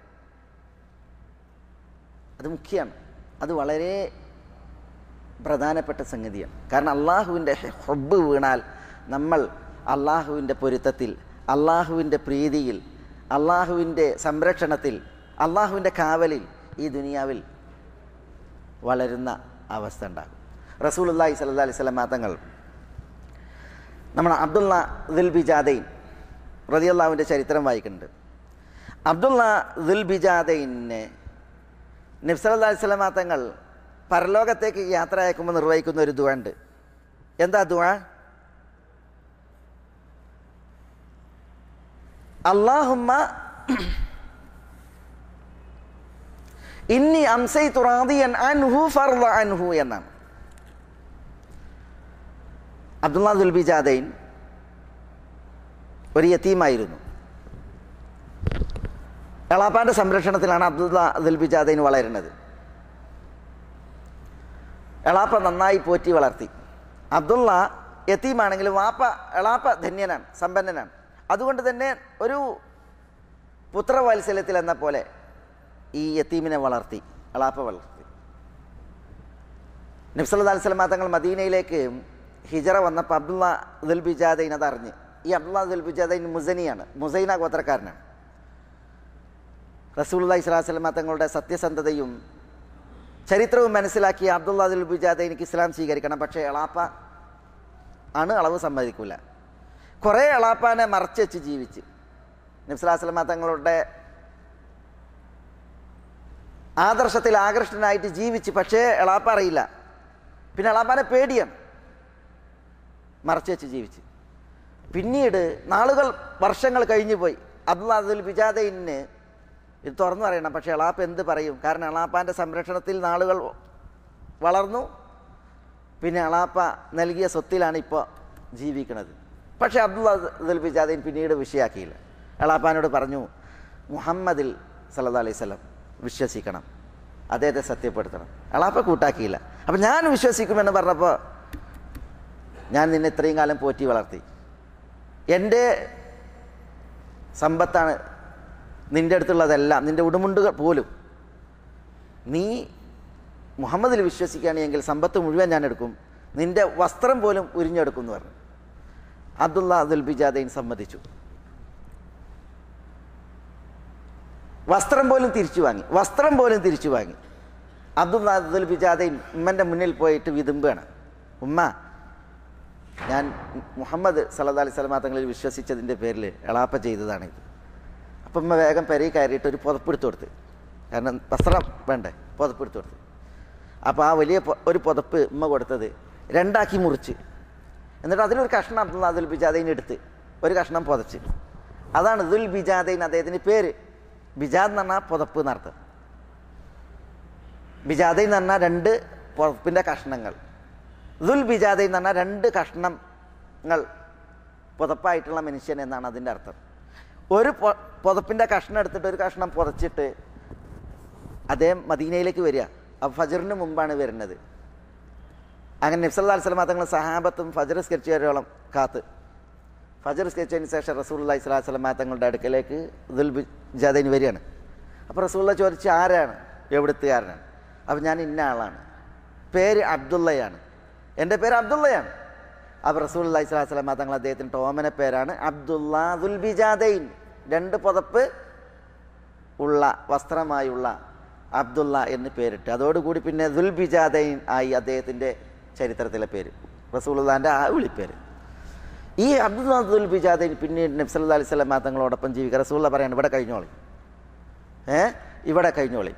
അത് മുഖ്യമാണ്, അത് വളരെ പ്രധാനപ്പെട്ട സംഗതിയാണ്. കാരണം അള്ളാഹുവിൻ്റെ ഹുബ്ബ് വീണാൽ നമ്മൾ അള്ളാഹുവിൻ്റെ പൊരുത്തത്തിൽ, അള്ളാഹുവിൻ്റെ പ്രീതിയിൽ, അള്ളാഹുവിൻ്റെ സംരക്ഷണത്തിൽ, അള്ളാഹുവിൻ്റെ കാവലിൽ ഈ ദുനിയാവിൽ വളരുന്ന അവസ്ഥ ഉണ്ടാകും. റസൂലുള്ളാഹി സ്വല്ലല്ലാഹു അലൈഹി വസല്ലം തങ്ങൾ നമ്മൾ അബ്ദുള്ള ദുൽ ബിജാദൈൻ റളിയല്ലാഹുവിൻ്റെ ചരിത്രം വായിക്കുന്നുണ്ട്. അബ്ദുള്ള ദുൽ ബിജാദൈനെ നബി സല്ലല്ലാഹു അലൈഹി വസല്ലം തങ്ങൾ പരലോകത്തേക്ക് യാത്ര അയക്കുമ്പോൾ നിർവഹിക്കുന്ന ഒരു ദുആ ഉണ്ട്. എന്താ ദുആ? അല്ലാഹുമ്മ ഇന്നി അംസൈതു റാദിയൻ അൻഹു ഫർള അൻഹു എന്നാണ്. അബ്ദുള്ള ദുൽ ബിജാദൈൻ ഒരു യതീമായിരുന്നു. എളാപ്പാൻ്റെ സംരക്ഷണത്തിലാണ് അബ്ദുള്ള ദുൽബിജാദൈൻ വളരുന്നത്. എളാപ്പ നന്നായി പോറ്റി വളർത്തി. അബ്ദുള്ള യതീമാണെങ്കിലും വാപ്പ എളാപ്പ ധന്യനാണ്, സമ്പന്നനാണ്. അതുകൊണ്ട് തന്നെ ഒരു പുത്രവാത്സല്യത്തിൽ എന്ന പോലെ ഈ യതീമിനെ വളർത്തി, എളാപ്പ വളർത്തി. നബി സല്ലല്ലാഹു അലൈഹി വസല്ലം തങ്ങൾ മദീനയിലേക്ക് ഹിജറ വന്നപ്പോൾ അബ്ദുള്ള ദുൽബിജാദൈൻ അതറിഞ്ഞ്. ഈ അബ്ദുള്ള ദുൽബിജാദൈൻ മുസനിയാണ്, മുസൈന ഗോത്രക്കാരനാണ്. റസൂലുള്ളാഹി സ്വല്ലല്ലാഹു അലൈഹി വസല്ലം തങ്ങളുടെ സത്യസന്ധതയും ചരിത്രവും മനസ്സിലാക്കി അബ്ദുള്ള ദുൽബിജാദൈനിക്ക് ഇസ്ലാം സ്വീകരിക്കണം. പക്ഷേ എളാപ്പ ആണ്, അളവ് സമ്മതിക്കില്ല. കുറേ എളാപ്പാനെ മറച്ചു വെച്ച് ജീവിച്ച് നബി സല്ലല്ലാഹു അലൈഹി വസല്ലം തങ്ങളുടെ ആദർശത്തിൽ ആകർഷ്ടനായിട്ട് ജീവിച്ച്. പക്ഷേ എളാപ്പ അറിയില്ല. പിന്നെ എളാപ്പാനെ പേടിയാണ്, മറച്ചു വെച്ച് ജീവിച്ച്. പിന്നീട് നാളുകൾ വർഷങ്ങൾ കഴിഞ്ഞു പോയി. അബ്ദുള്ള ദുൽബിജാദൈന് ഇത് തുറന്നു പറയണം, പക്ഷേ എളാപ്പ എന്ത് പറയും? കാരണം എളാപ്പാൻ്റെ സംരക്ഷണത്തിൽ നാളുകൾ വളർന്നു. പിന്നെ എളാപ്പ നൽകിയ സ്വത്തിലാണ് ഇപ്പോൾ ജീവിക്കുന്നത്. പക്ഷേ അബ്ദുള്ള ദുൽബിജാദൈൻ പിന്നീട് വിഷയാക്കിയില്ല. എളാപ്പാനോട് പറഞ്ഞു, മുഹമ്മദിൽ സല്ലല്ലാഹു അലൈഹി വസല്ലം വിശ്വസിക്കണം, അദ്ദേഹത്തെ സത്യപ്പെടുത്തണം. എളാപ്പ കൂട്ടാക്കിയില്ല. അപ്പം ഞാൻ വിശ്വസിക്കുമെന്ന് പറഞ്ഞപ്പോൾ, ഞാൻ നിന്നെ ഇത്രയും കാലം പോറ്റി വളർത്തി, എൻ്റെ സമ്പത്താണ് നിൻ്റെ അടുത്തുള്ളതെല്ലാം, നിൻ്റെ ഉടുമുണ്ടുകൾ പോലും നീ മുഹമ്മദിൽ വിശ്വസിക്കുകയാണെങ്കിൽ സമ്പത്ത് മുഴുവൻ ഞാൻ എടുക്കും, നിൻ്റെ വസ്ത്രം പോലും ഉരിഞ്ഞെടുക്കും എന്ന് പറഞ്ഞു. അബ്ദുള്ള ദുൽബിജാദൈൻ സമ്മതിച്ചു. വസ്ത്രം പോലും തിരിച്ചു വാങ്ങി വസ്ത്രം പോലും തിരിച്ചു വാങ്ങി അബ്ദുള്ള ദുൽബിജാദൈൻ ഉമ്മൻ്റെ മുന്നിൽ പോയിട്ട് വിതുമ്പാണ്, ഉമ്മ ഞാൻ മുഹമ്മദ് സല്ലല്ലാഹു അലൈഹി വസല്ലം തങ്ങളിൽ വിശ്വസിച്ചതിൻ്റെ പേരിൽ എളാപ്പ ചെയ്തതാണിത്. അപ്പം ഉമ്മ വേഗം പെരയിൽ കയറിയിട്ട് ഒരു പുതപ്പെടുത്തു കൊടുത്ത്, കാരണം വസ്ത്രം വേണ്ടേ, പുതപ്പെടുത്തു കൊടുത്ത്. അപ്പോൾ ആ വലിയ ഒരു പുതപ്പ് ഉമ്മ കൊടുത്തത് രണ്ടാക്കി മുറിച്ച്, എന്നിട്ട് അതിലൊരു കഷ്ണം അബ്ദുള്ള ദുൽബിജാദൈൻ എടുത്ത് ഒരു കഷ്ണം പുതച്ച്. അതാണ് ദുൽബിജാദൈൻ അദ്ദേഹത്തിൻ്റെ പേര്. ബിജാദ് എന്ന് പറഞ്ഞാൽ പുതപ്പ് എന്നർത്ഥം. ബിജാദൈൻ എന്ന് പറഞ്ഞാൽ രണ്ട് പുതപ്പിൻ്റെ കഷ്ണങ്ങൾ. ദുൽബിജാദൈൻ എന്ന് പറഞ്ഞാൽ രണ്ട് കഷ്ണങ്ങൾ പുതപ്പായിട്ടുള്ള മനുഷ്യൻ എന്നാണ് അതിൻ്റെ അർത്ഥം. ഒരു പുതപ്പിൻ്റെ കഷ്ണം എടുത്തിട്ട് ഒരു കഷ്ണം പുതച്ചിട്ട് അദ്ദേഹം മദീനയിലേക്ക് വരിക. അപ്പോൾ ഫജറിന് മുമ്പാണ് വരുന്നത്. അങ്ങനെ നബി സല്ലല്ലാഹു അലൈഹി വസല്ലം തങ്ങൾ സഹാബത്തും ഫജർ സ്കരിച്ചവരോളം കാത്ത്. ഫജർ സ്കരിച്ചതിന് ശേഷം റസൂലുള്ളാഹി സ്വല്ലല്ലാഹു അലൈഹി വസല്ലം തങ്ങളുടെ അടുക്കലേക്ക് ദുൽബിജാദൈൻ വരികയാണ്. അപ്പോൾ റസൂലുള്ളാഹി ചോദിച്ചു, ആരാണ്, എവിടുത്തുകാരനാണ്? അപ്പോൾ ഞാൻ ഇന്ന ആളാണ്, പേര് അബ്ദുള്ളയാണ്, എൻ്റെ പേര് അബ്ദുള്ളയാണ്. അപ്പോൾ റസൂലുള്ളാഹി സ്വല്ലല്ലാഹു അലൈഹി വസല്ലം തങ്ങൾ അദ്ദേഹത്തിൻ്റെ ഓമന പേരാണ് അബ്ദുള്ള ദുൽബിജാദൈൻ, രണ്ട് പുതപ്പ് ഉള്ള വസ്ത്രമായുള്ള അബ്ദുള്ള എന്ന് പേരിട്ട്. അതോടുകൂടി പിന്നെ ദുൽബിജാദൈൻ ആയി അദ്ദേഹത്തിൻ്റെ ചരിത്രത്തിലെ പേര്, റസൂലുള്ളാഹിൻ്റെ ആ വിളിപ്പേര്. ഈ അബ്ദുള്ള ദുൽബിജാദൈൻ പിന്നീട് നബി സല്ലല്ലാഹു അലൈഹി വസല്ലം തങ്ങളോടൊപ്പം ജീവിക്കുക. റസൂലുള്ളാഹി പറയാണ്, ഇവിടെ കഴിഞ്ഞോളി, ഏ ഇവിടെ കഴിഞ്ഞോളി.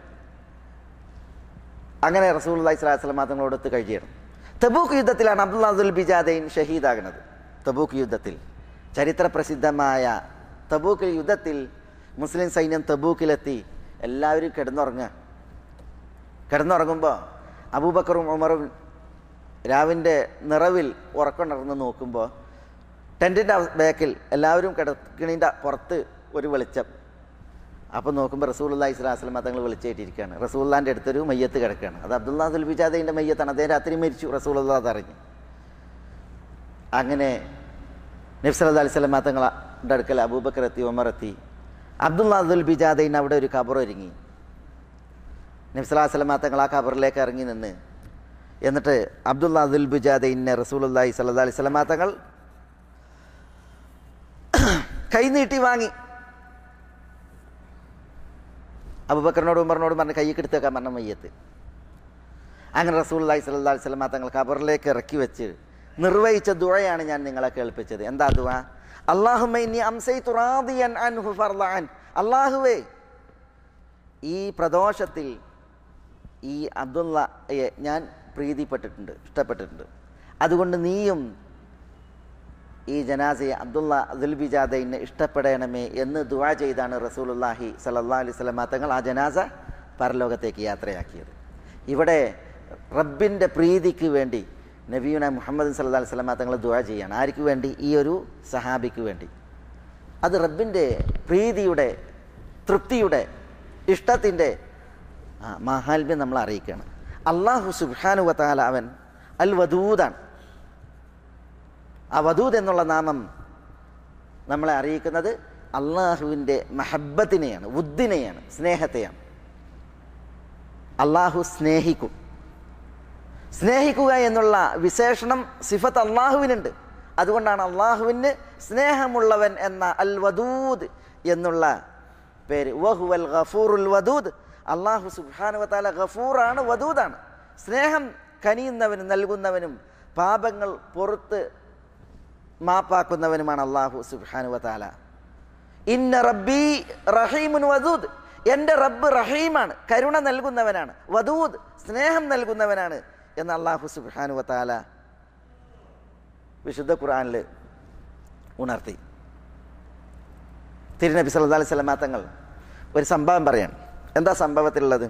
അങ്ങനെ റസൂലുള്ളാഹി സ്വല്ലല്ലാഹു അലൈഹി വസല്ലം തങ്ങളോടൊത്ത് കഴിയണം. തബൂക്ക് യുദ്ധത്തിലാണ് അബ്ദുള്ള ദുൽബിജാദൈൻ ഷഹീദാകുന്നത്. തബൂക്ക് യുദ്ധത്തിൽ, ചരിത്ര പ്രസിദ്ധമായ തബൂക്ക് യുദ്ധത്തിൽ മുസ്ലിം സൈന്യം തബൂക്കിലെത്തി. എല്ലാവരും കിടന്നുറങ്ങുക. കിടന്നുറങ്ങുമ്പോൾ അബൂബക്കറും ഉമറും രാവിൻ്റെ നിറവിൽ ഉറക്കമുണർന്ന് നോക്കുമ്പോൾ ടെൻറ്റിൻ്റെ ബാക്കിൽ എല്ലാവരും കിടക്കണീൻ്റെ പുറത്ത് ഒരു വെളിച്ചം. അപ്പോൾ നോക്കുമ്പോൾ റസൂലുള്ളാഹി സ്വല്ലല്ലാഹു അലൈഹി വസല്ലം തങ്ങൾ വെളിച്ചേറ്റിരിക്കുകയാണ്. റസൂലുള്ളാഹിൻ്റെ അടുത്തൊരു മയ്യത്ത് കിടക്കുകയാണ്. അത് അബ്ദുള്ള ദുൽബിജാദൈൻ്റെ മയ്യത്താണ്. അദ്ദേഹം രാത്രി മരിച്ചു, റസൂലുള്ളാഹി അതറിഞ്ഞു. അങ്ങനെ നബി സല്ലല്ലാഹു അലൈഹി വസല്ലം തങ്ങളുടെ അടുക്കൽ അബൂബക്കർ എത്തി, ഉമർ എത്തി. അബ്ദുള്ള ദുൽബിജാദൈൻ അവിടെ ഒരു ഖബർ ഒരുങ്ങി. നബി സല്ലല്ലാഹു അലൈഹി വസല്ലം തങ്ങൾ ആ ഖബറിലേക്ക് ഇറങ്ങി നിന്ന് എന്നിട്ട് അബ്ദുള്ള ദുൽബിജാദൈനെ റസൂലുള്ളാഹി സ്വല്ലല്ലാഹു അലൈഹി വസല്ലം തങ്ങൾ കൈ നീട്ടി വാങ്ങി. അബൂബക്കറിനോടും ഉമറിനോടും പറഞ്ഞ് കൈയ്ക്ക് എടുത്തേക്കാൻ പറഞ്ഞ മയ്യത്ത്. അങ്ങനെ റസൂലുള്ളാഹി സ്വല്ലല്ലാഹു അലൈഹി വസല്ലം തങ്ങൾ ഖബറിലേക്ക് ഇറക്കി വെച്ച് നിർവഹിച്ച ദുആയാണ് ഞാൻ നിങ്ങളെ കേൾപ്പിച്ചത്. എന്താ ദുആ? അല്ലാഹുമ്മ ഇന്നി അംസൈതു റാദിയൻ അൻഹു ഫർളഅൻ. അല്ലാഹുവേ, ഈ പ്രദോഷത്തിൽ ഈ അബ്ദുള്ളയെ ഞാൻ പ്രീതിപ്പെട്ടിട്ടുണ്ട്, ഇഷ്ടപ്പെട്ടിട്ടുണ്ട്. അതുകൊണ്ട് നീയും ഈ ജനാസയെ അബ്ദുള്ള ദുൽബിജാദൈനെ ഇഷ്ടപ്പെടണമേ എന്ന് ദുആ ചെയ്താണ് റസൂലുള്ളാഹി സ്വല്ലല്ലാഹു അലൈഹി വസല്ലം തങ്ങൾ ആ ജനാസ പരലോകത്തേക്ക് യാത്രയാക്കിയത്. ഇവിടെ റബ്ബിൻ്റെ പ്രീതിക്ക് വേണ്ടി നബിയുന മുഹമ്മദ് സല്ലല്ലാഹു അലൈഹി വസല്ലം തങ്ങൾ ദുആ ചെയ്യാണ്. ആർക്ക് വേണ്ടി? ഈ ഒരു സഹാബിക്ക് വേണ്ടി. അത് റബ്ബിൻ്റെ പ്രീതിയുടെ തൃപ്തിയുടെ, ഇഷ്ടത്തിൻ്റെ മാഹാത്മ്യം നമ്മൾ അറിയിക്കുകയാണ്. അള്ളാഹു സുബ്ഹാനഹു വ തആല അവൻ അൽ വദൂദാണ്. ആ വദൂദ് എന്നുള്ള നാമം നമ്മളെ അറിയിക്കുന്നത് അള്ളാഹുവിൻ്റെ മഹബ്ബത്തിനെയാണ്, വുദ്ദിനെയാണ്, സ്നേഹത്തെയാണ്. അള്ളാഹു സ്നേഹിക്കും. സ്നേഹിക്കുക എന്നുള്ള വിശേഷണം സിഫത്ത് അള്ളാഹുവിനുണ്ട്. അതുകൊണ്ടാണ് അള്ളാഹുവിന് സ്നേഹമുള്ളവൻ എന്ന അൽ വദൂദ് എന്നുള്ള പേര്. വഹുവൽ ഗഫൂറുൽ വദൂദ്. അള്ളാഹു സുബ്ഹാനഹു വ തആല ഗഫൂറാണ്, വദൂദാണ്. സ്നേഹം കനിയുന്നവനും നൽകുന്നവനും പാപങ്ങൾ പുറത്ത് മാപ്പാക്കുന്നവനുമാണ് അള്ളാഹു സുബ്ഹാനഹു വ തആല. ഇന്ന റബ്ബി റഹീമുൻ വദൂദ്. എൻ്റെ റബ്ബ് റഹീമാണ്, കരുണ നൽകുന്നവനാണ്, വദൂദ് സ്നേഹം നൽകുന്നവനാണ് എന്ന് അള്ളാഹു സുബ്ഹാനഹു വ തആല വിശുദ്ധ ഖുർആനിൽ ഉണർത്തി. തിരുനബി സല്ലല്ലാഹു അലൈഹി വസല്ലം തങ്ങൾ ഒരു സംഭവം പറയാണ്. എന്താ സംഭവത്തിലുള്ളത്?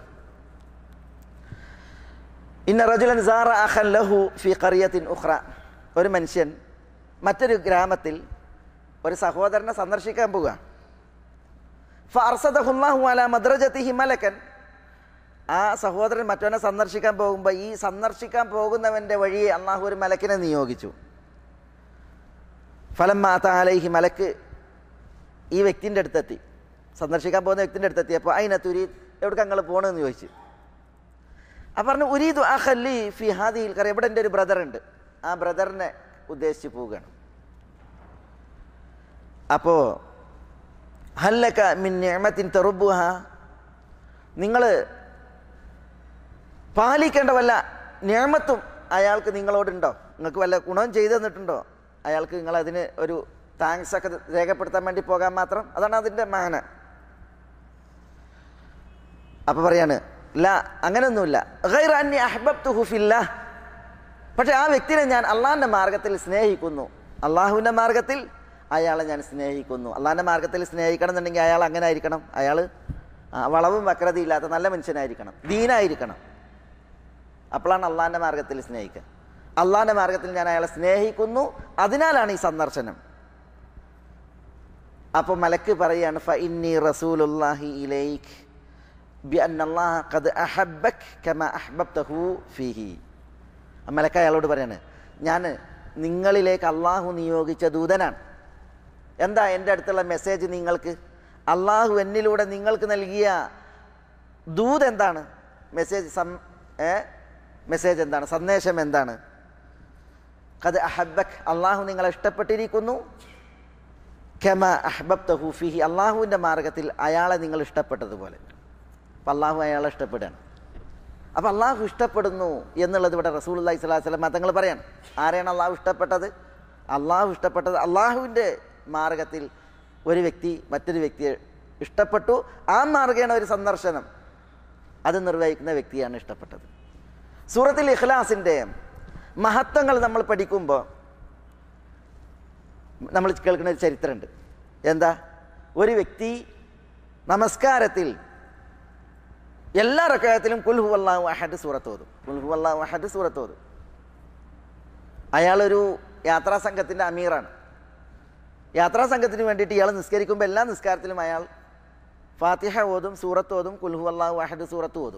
ഇന്ന റജുലൻ സാറ അഖൻ ലഹു ഫി ഖറിയത്തിൻ ഉഖ്റ. ഒരു മനുഷ്യൻ മറ്റൊരു ഗ്രാമത്തിൽ ഒരു സഹോദരനെ സന്ദർശിക്കാൻ പോവുക. ഫഅർസദഹു അല്ലാഹു അലാ മദ്റജതിഹി മലക്കൻ. ആ സഹോദരൻ മറ്റവനെ സന്ദർശിക്കാൻ പോകുമ്പോൾ ഈ സന്ദർശിക്കാൻ പോകുന്നവൻ്റെ വഴിയെ അള്ളാഹു ഒരു മലക്കിനെ നിയോഗിച്ചു. ഫലമ്മ അത അലൈഹി. മലക്ക് ഈ വ്യക്തിൻ്റെ അടുത്തെത്തി, സന്ദർശിക്കാൻ പോകുന്ന വ്യക്തിൻ്റെ അടുത്തെത്തി. അപ്പോൾ അയിന തുരീദ്, എവിടെ ഞങ്ങൾ പോകണമെന്ന് ചോദിച്ചു. അപ്പം പറഞ്ഞു ഉരീദു അഖല്ലി ഫി ഹാദിഹിൽ ഖറിയ. ഇവിടെ എൻ്റെ ഒരു ബ്രദറുണ്ട്, ആ ബ്രദറിനെ ഉദ്ദേശിച്ച് പോവുകയാണ്. അപ്പോൾ ഹല്ലക മിൻ നിഅമത്തിൻ തറുബുഹ. നിങ്ങൾ പാലിക്കേണ്ട വല്ല നിഅമത്തും അയാൾക്ക് നിങ്ങളോടുണ്ടോ? നിങ്ങൾക്ക് വല്ല ഗുണവും ചെയ്തു തന്നിട്ടുണ്ടോ അയാൾക്ക്? നിങ്ങളതിന് ഒരു താങ്ക്സ് ഒക്കെ രേഖപ്പെടുത്താൻ വേണ്ടി പോകാൻ മാത്രം. അതാണ് അതിൻ്റെ മാന. അപ്പോൾ പറയാണ് ല, അങ്ങനെയൊന്നുമില്ല. ഗൈറ അന്നി അഹ്ബബ്തുഹു ഫില്ലാഹ്. പക്ഷേ ആ വ്യക്തിനെ ഞാൻ അള്ളാഹിൻ്റെ മാർഗത്തിൽ സ്നേഹിക്കുന്നു. അള്ളാഹുവിൻ്റെ മാർഗത്തിൽ അയാളെ ഞാൻ സ്നേഹിക്കുന്നു. അള്ളാഹിൻ്റെ മാർഗത്തിൽ സ്നേഹിക്കണം എന്നുണ്ടെങ്കിൽ അയാൾ അങ്ങനെ ആയിരിക്കണം. അയാൾ വളവും വക്രതയില്ലാത്ത നല്ല മനുഷ്യനായിരിക്കണം, ദീനായിരിക്കണം. അപ്പോഴാണ് അള്ളാഹിൻ്റെ മാർഗത്തിൽ സ്നേഹിക്കുക. അള്ളാഹിൻ്റെ മാർഗത്തിൽ ഞാൻ അയാളെ സ്നേഹിക്കുന്നു, അതിനാലാണ് ഈ സന്ദർശനം. അപ്പോൾ മലക്ക് പറയാണ് ഫ ഇന്നി റസൂലുള്ളാഹി ഇലൈക് ബി അന്നല്ലാഹ ഖദ് അഹബ്ബക് കമാ അഹ്ബബ്തഹു ഫീഹി. മലക്ക് അയാളോട് പറയാണ്, ഞാൻ നിങ്ങളിലേക്ക് അള്ളാഹു നിയോഗിച്ച ദൂതനാണ്. എന്താ എൻ്റെ അടുത്തുള്ള മെസ്സേജ് നിങ്ങൾക്ക്? അള്ളാഹു എന്നിലൂടെ നിങ്ങൾക്ക് നൽകിയ ദൂത് എന്താണ്? മെസ്സേജ് സം ഏ മെസ്സേജ് എന്താണ്? സന്ദേശം എന്താണ്? ഖദ് അഹബ്ബക്, അള്ളാഹു നിങ്ങളെ ഇഷ്ടപ്പെട്ടിരിക്കുന്നു. കമാ അഹ്ബബ്തഹു ഫീഹി, അള്ളാഹുവിൻ്റെ മാർഗത്തിൽ അയാളെ നിങ്ങൾ ഇഷ്ടപ്പെട്ടതുപോലെ. അപ്പം അള്ളാഹു അയാളെ ഇഷ്ടപ്പെടുകയാണ്. അപ്പം അള്ളാഹു ഇഷ്ടപ്പെടുന്നു എന്നുള്ളത് ഇവിടെ റസൂലുള്ളാഹി സ്വല്ലല്ലാഹു അലൈഹി വസല്ലം തങ്ങൾ പറയാണ്. ആരെയാണ് അള്ളാഹു ഇഷ്ടപ്പെട്ടത്? അള്ളാഹു ഇഷ്ടപ്പെട്ടത് അള്ളാഹുവിൻ്റെ മാർഗത്തിൽ ഒരു വ്യക്തി മറ്റൊരു വ്യക്തിയെ ഇഷ്ടപ്പെട്ടു. ആ മാർഗേണ ഒരു സന്ദർശനം അത് നിർവഹിക്കുന്ന വ്യക്തിയാണ് ഇഷ്ടപ്പെട്ടത്. സൂറത്തുൽ ഇഖ്ലാസിൻ്റെ മഹത്വങ്ങൾ നമ്മൾ പഠിക്കുമ്പോൾ നമ്മൾ കേൾക്കുന്ന ഒരു ചരിത്രമുണ്ട്. എന്താ? ഒരു വ്യക്തി നമസ്കാരത്തിൽ എല്ലാ റക്അത്തിലും ഖുൽ ഹുവല്ലാഹു അഹദ് സൂറത്ത് ഓതും. ഖുൽ ഹുവല്ലാഹു അഹദ് സൂറത്ത് ഓതും. അയാളൊരു യാത്രാ സംഘത്തിൻ്റെ അമീറാണ്. യാത്രാ സംഘത്തിന് വേണ്ടിയിട്ട് ഇയാൾ നിസ്കരിക്കുമ്പോൾ എല്ലാ നിസ്കാരത്തിലും അയാൾ ഫാത്തിഹ ഓതും, സൂറത്ത് ഓതും, ഖുൽ ഹുവല്ലാഹു അഹദ് സൂറത്ത് ഓതും.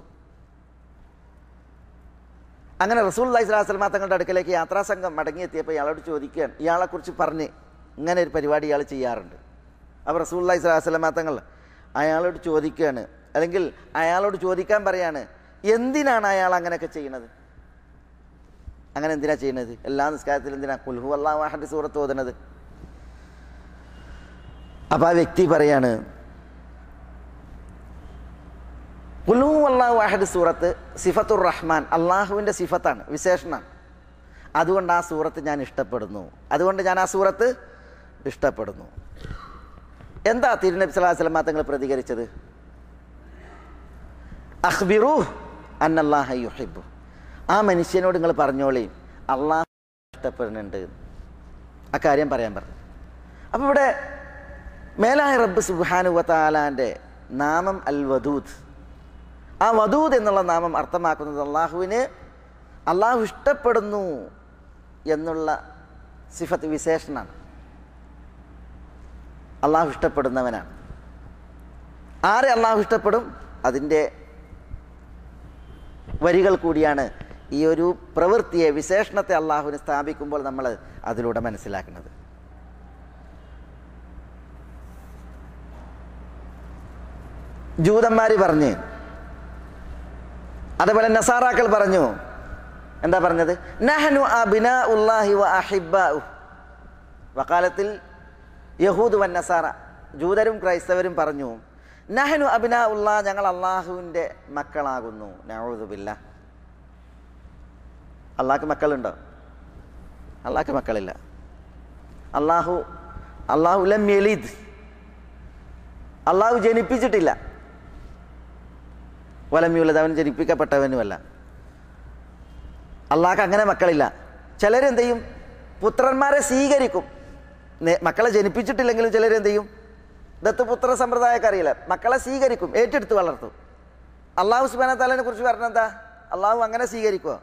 അങ്ങനെ റസൂലുള്ളാഹി സ്വല്ലല്ലാഹു അലൈഹി വസല്ലം തങ്ങളുടെ അടുക്കലേക്ക് യാത്രാ സംഘം മടങ്ങിയെത്തിയപ്പോൾ ഇയാളോട് ചോദിക്കുകയാണ്, ഇയാളെക്കുറിച്ച് പറഞ്ഞ് ഇങ്ങനെ ഒരു പരിപാടി ഇയാൾ ചെയ്യാറുണ്ട്. അപ്പോൾ റസൂലുള്ളാഹി സ്വല്ലല്ലാഹു അലൈഹി വസല്ലം തങ്ങൾ അയാളോട് ചോദിക്കുകയാണ്, അല്ലെങ്കിൽ അയാളോട് ചോദിക്കാൻ പറയാണ്, എന്തിനാണ് അയാൾ അങ്ങനെയൊക്കെ ചെയ്യുന്നത്? അങ്ങനെ എന്തിനാ ചെയ്യുന്നത്? എല്ലാ നിസ്കാരത്തിലും എന്തിനാ ഖുൽ ഹുവല്ലാഹു അഹദ് സൂറത്ത് ഓതുന്നത്? അപ്പോൾ ആ വ്യക്തി പറയാണ്, ഖുൽ ഹുവല്ലാഹു അഹദ് സൂറത്ത് സിഫത്തുർ റഹ്മാൻ, അള്ളാഹുവിൻ്റെ സിഫത്താണ്, വിശേഷണമാണ്. അതുകൊണ്ട് ആ സൂറത്ത് ഞാൻ ഇഷ്ടപ്പെടുന്നു. അതുകൊണ്ട് ഞാൻ ആ സൂറത്ത് ഇഷ്ടപ്പെടുന്നു. എന്താ തിരുനബി സല്ലല്ലാഹു അലൈഹി വസല്ലം തങ്ങൾ പ്രതികരിച്ചത്? അഖ്ബിറൂ അന്നല്ലാഹ യുഹിബ്ബു. ആ മനുഷ്യനോട് നിങ്ങൾ പറഞ്ഞോളി അള്ളാഹു ഇഷ്ടപ്പെടുന്നുണ്ട്. ആ കാര്യം പറയാൻ പറഞ്ഞു. അപ്പോൾ ഇവിടെ മേലായ റബ്ബ് സുബ്ഹാനഹു വ തആലാൻ്റെ നാമം അൽ വദൂദ്. ആ വദൂദ് എന്നുള്ള നാമം അർത്ഥമാക്കുന്നത് അള്ളാഹുവിന് അള്ളാഹു ഇഷ്ടപ്പെടുന്നു എന്നുള്ള സിഫത്ത്, വിശേഷണമാണ്. അള്ളാഹു ഇഷ്ടപ്പെടുന്നവനാണ്. ആരെ അള്ളാഹു ഇഷ്ടപ്പെടും അതിൻ്റെ വരികൾ കൂടിയാണ് ഈ ഒരു പ്രവൃത്തിയെ, വിശേഷണത്തെ അള്ളാഹുവിന് സ്ഥാപിക്കുമ്പോൾ നമ്മൾ അതിലൂടെ മനസ്സിലാക്കുന്നത്. ജൂതന്മാർ പറഞ്ഞ്, അതേപോലെ നസാറാക്കൾ പറഞ്ഞു. എന്താ പറഞ്ഞത്? നഹ്നു അബ്നാഉല്ലാഹി വ അഹിബ്ബാഉ. വഖാലത്തിൽ യഹൂദ് വൻ നസാറ, ജൂതരും ക്രൈസ്തവരും പറഞ്ഞു, നഹ്നു അബ്നാഉല്ലാഹ്, ഞങ്ങൾ അള്ളാഹുവിൻ്റെ മക്കളാകുന്നു. നഊദു ബില്ലാഹ്. അള്ളാഹ്ക്ക് മക്കളുണ്ടോ? അള്ളാഹ്ക്ക് മക്കളില്ല. അള്ളാഹു അള്ളാഹു ലം യലിദ്, അള്ളാഹു ജനിപ്പിച്ചിട്ടില്ല. വലം യൂലദ്, അവൻ ജനിപ്പിക്കപ്പെട്ടവനുമല്ല. അള്ളാഹ്ക്ക് അങ്ങനെ മക്കളില്ല. ചിലരെന്ത് ചെയ്യും? പുത്രന്മാരെ സ്വീകരിക്കും. മക്കളെ ജനിപ്പിച്ചിട്ടില്ലെങ്കിലും ചിലരെന്ത് ചെയ്യും? ദത്തുപുത്ര സമ്പ്രദായമൊക്കെ അറിയില്ല, മക്കളെ സ്വീകരിക്കും, ഏറ്റെടുത്ത് വളർത്തും. അള്ളാഹു സുബ്ഹാനഹു വ തആലയെ കുറിച്ച് പറഞ്ഞെന്താ? അള്ളാഹു അങ്ങനെ സ്വീകരിക്കുമോ?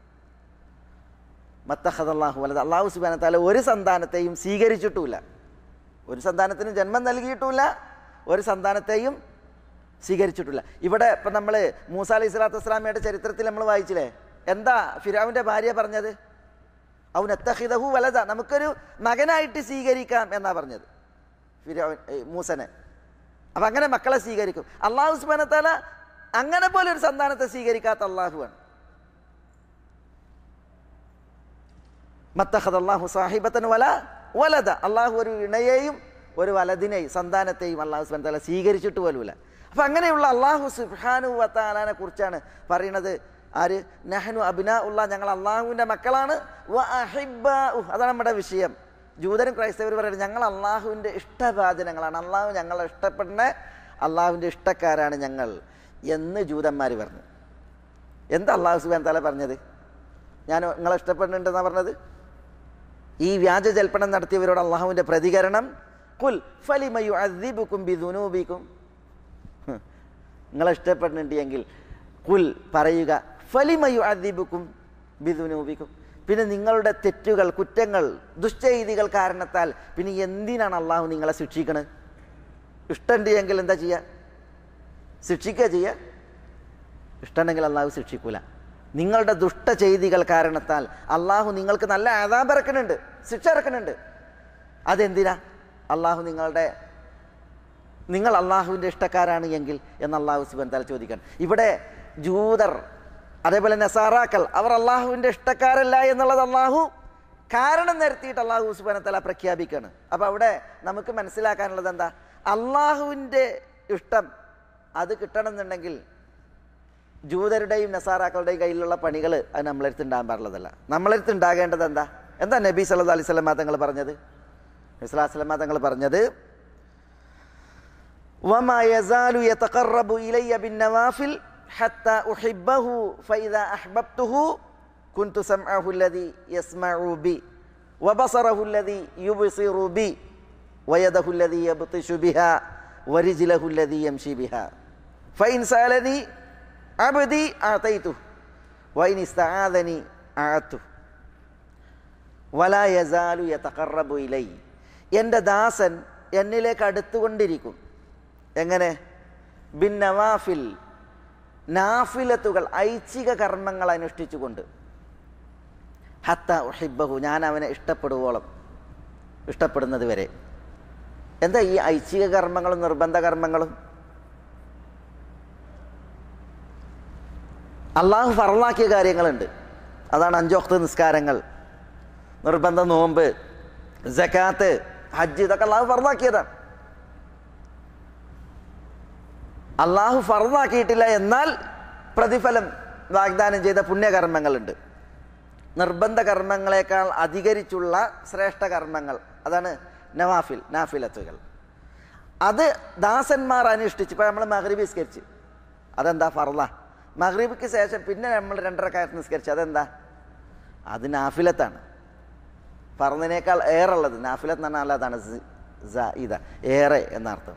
മത്തഖദല്ലാഹു വലദ. അള്ളാഹു സുബ്ഹാനഹു വ തആല ഒരു സന്താനത്തെയും സ്വീകരിച്ചിട്ടുമില്ല, ഒരു സന്താനത്തിന് ജന്മം നൽകിയിട്ടുമില്ല, ഒരു സന്താനത്തെയും സ്വീകരിച്ചിട്ടില്ല. ഇവിടെ ഇപ്പം നമ്മൾ മൂസ അലൈഹി സ്വലാത്തു വസ്സലാമയുടെ ചരിത്രത്തിൽ നമ്മൾ വായിച്ചില്ലേ, എന്താ ഫിർഔന്റെ ഭാര്യ പറഞ്ഞത്? ഔ നത്തഖിദഹു വലദ, നമുക്കൊരു മകനായിട്ട് സ്വീകരിക്കാം എന്നാ പറഞ്ഞത് ഫിർഔൻ മൂസനെ. അപ്പം അങ്ങനെ മക്കളെ സ്വീകരിക്കും. അള്ളാഹു സുബ്ഹാനഹു വ തആല അങ്ങനെ പോലെ ഒരു സന്താനത്തെ സ്വീകരിക്കാത്ത അള്ളാഹുവാണ്. മത്തഖദല്ലാഹു സാഹിബത്തൻ വല വലദ. അള്ളാഹു ഒരു ഇണയെയും ഒരു വലദിനെയും സന്താനത്തെയും അള്ളാഹു സുബ്ഹാനഹു വ തആല സ്വീകരിച്ചിട്ട് പോലുമില്ല. അപ്പം അങ്ങനെയുള്ള അള്ളാഹു സുബ്ഹാനഹു വ തആലയെ കുറിച്ചാണ് പറയുന്നത്. ആര്? നഹ്നു അബ്നാഉല്ലാഹ്, ഞങ്ങൾ അള്ളാഹുവിൻ്റെ മക്കളാണ്. വ അഹിബ്ബാഉ, അതാണ് നമ്മുടെ വിഷയം. ജൂതരും ക്രൈസ്തവരും പറയുന്നത് ഞങ്ങൾ അള്ളാഹുവിൻ്റെ ഇഷ്ടഭാജനങ്ങളാണ്, അള്ളാഹു ഞങ്ങളെ ഇഷ്ടപ്പെടുന്ന അള്ളാഹുവിൻ്റെ ഇഷ്ടക്കാരാണ് ഞങ്ങൾ എന്ന് ജൂതന്മാർ പറഞ്ഞു. എന്താ അള്ളാഹു സുബ്ഹാനഹു വ തആല പറഞ്ഞത്? ഞാൻ നിങ്ങളെ ഇഷ്ടപ്പെടുന്നുണ്ടെന്നാണ് പറഞ്ഞത്. ഈ വ്യാജ ജൽപ്പനം നടത്തിയവരോട് അള്ളാഹുവിൻ്റെ പ്രതികരണം, ഖുൽ ഫലിമ യുഅദ്ദിബുകും ബിദുനൂബികും. നിങ്ങളെ ഇഷ്ടപ്പെടുന്നുണ്ട് എങ്കിൽ ഖുൽ പറയുക, ഫലിമ യുഅദ്ദിബുകും ബിദുനൂബികും, പിന്നെ നിങ്ങളുടെ തെറ്റുകൾ, കുറ്റങ്ങൾ, ദുശ്ചെയ്തികൾ കാരണത്താൽ പിന്നെ എന്തിനാണ് അള്ളാഹു നിങ്ങളെ ശിക്ഷിക്കണത്? ഇഷ്ടമുണ്ട് എങ്കിൽ എന്താ ചെയ്യുക? ശിക്ഷിക്കുക ചെയ്യുക. ഇഷ്ടമുണ്ടെങ്കിൽ അള്ളാഹു ശിക്ഷിക്കൂല. നിങ്ങളുടെ ദുഷ്ട ചെയ്തികൾ കാരണത്താൽ അള്ളാഹു നിങ്ങൾക്ക് നല്ല അദാബ് ഇറക്കുന്നുണ്ട്, ശിക്ഷ ഇറക്കുന്നുണ്ട്. അതെന്തിനാ? അള്ളാഹു നിങ്ങളുടെ നിങ്ങൾ അള്ളാഹുവിൻ്റെ ഇഷ്ടക്കാരാണ് എങ്കിൽ എന്ന് അള്ളാഹു സുബ്ഹാനഹു വ തആല ചോദിക്കണം. ഇവിടെ ജൂതർ അതേപോലെ നസാറാക്കൾ അവർ അള്ളാഹുവിൻ്റെ ഇഷ്ടക്കാരല്ല എന്നുള്ളത് അള്ളാഹു കാരണം നിരത്തിയിട്ട് അള്ളാഹു സുബ്ഹാനഹു വ തആല പ്രഖ്യാപിക്കുകയാണ്. അപ്പോൾ അവിടെ നമുക്ക് മനസ്സിലാക്കാനുള്ളത് എന്താ? അള്ളാഹുവിൻ്റെ ഇഷ്ടം അത് കിട്ടണമെന്നുണ്ടെങ്കിൽ ജൂതരുടെയും നസാറാക്കളുടെയും കയ്യിലുള്ള പണികൾ അത് നമ്മളെടുത്ത് ഉണ്ടാകാൻ പാടുള്ളതല്ല. നമ്മളെടുത്ത് ഉണ്ടാകേണ്ടത് എന്താ? എന്താ നബി സല്ലല്ലാഹു അലൈഹി വസല്ലം തങ്ങൾ പറഞ്ഞത്? നബി സല്ലല്ലാഹു അലൈഹി വസല്ലം തങ്ങൾ പറഞ്ഞത്, വമാ യസാലു യതഖറബു ഇലയ്യ ബിന്നവാഫിൽ ഹത്താ ഉഹിബ്ബഹു ഫഇദാ അഹ്ബബ്തുഹു കുൻതു സമഅഹു അല്ലദീ യസ്മഉ ബി വബസറഹു അല്ലദീ യുബ്സിറു ബി വയദഹു അല്ലദീ യബ്തിഷു ബിഹാ വരിജ്ലഹു അല്ലദീ യംശി ബിഹാ ഫഇൻ സഅലനി അബ്ദി അഅതൈതു വഇൻ ഇസ്തആദനി അഅതു വലാ യസാലു യതഖറബു ഇലൈ. എൻ്റെ ദാസൻ എന്നിലേക്ക് അടുത്തുകൊണ്ടിരിക്കും. എങ്ങനെ? ബിൻ നവാഫിൽ, നാഫിലത്തുകൾ, ഐച്ഛിക കർമ്മങ്ങൾ അനുഷ്ഠിച്ചുകൊണ്ട്. ഹത്ത ഉഹിബ്ബഹു, ഞാൻ അവനെ ഇഷ്ടപ്പെടുവോളം, ഇഷ്ടപ്പെടുന്നത് വരെ. എന്താ ഈ ഐച്ഛിക കർമ്മങ്ങളും നിർബന്ധ കർമ്മങ്ങളും? അള്ളാഹു ഫർളാക്കിയ കാര്യങ്ങളുണ്ട്. അതാണ് അഞ്ചു വഖ്ത് നിസ്കാരങ്ങൾ, നിർബന്ധ നോമ്പ്, സകാത്ത്, ഹജ്ജ്, ഇതൊക്കെ അള്ളാഹു ഫർളാക്കിയതാണ്. അള്ളാഹു ഫർളാക്കിയിട്ടില്ല, എന്നാൽ പ്രതിഫലം വാഗ്ദാനം ചെയ്ത പുണ്യകർമ്മങ്ങളുണ്ട്. നിർബന്ധ കർമ്മങ്ങളെക്കാൾ അധികരിച്ചുള്ള ശ്രേഷ്ഠ കർമ്മങ്ങൾ, അതാണ് നവാഫിൽ, നാഫിലത്തുകൾ. അത് ദാസന്മാർ അനുഷ്ഠിച്ച്. ഇപ്പോൾ നമ്മൾ മഗ്രിബ് നിസ്കരിച്ച്, അതെന്താ? ഫർള. മഗ്രിബിക്ക് ശേഷം പിന്നെ നമ്മൾ രണ്ടരക്കാലത്ത് നിസ്കരിച്ച്, അതെന്താ? അത് നാഫിലത്താണ്. ഫർളിനേക്കാൾ ഏറെ ഉള്ളത് നാഫിലത്ത് എന്ന് പറഞ്ഞാൽ അതാണ് ഇത, ഏറെ എന്നർത്ഥം.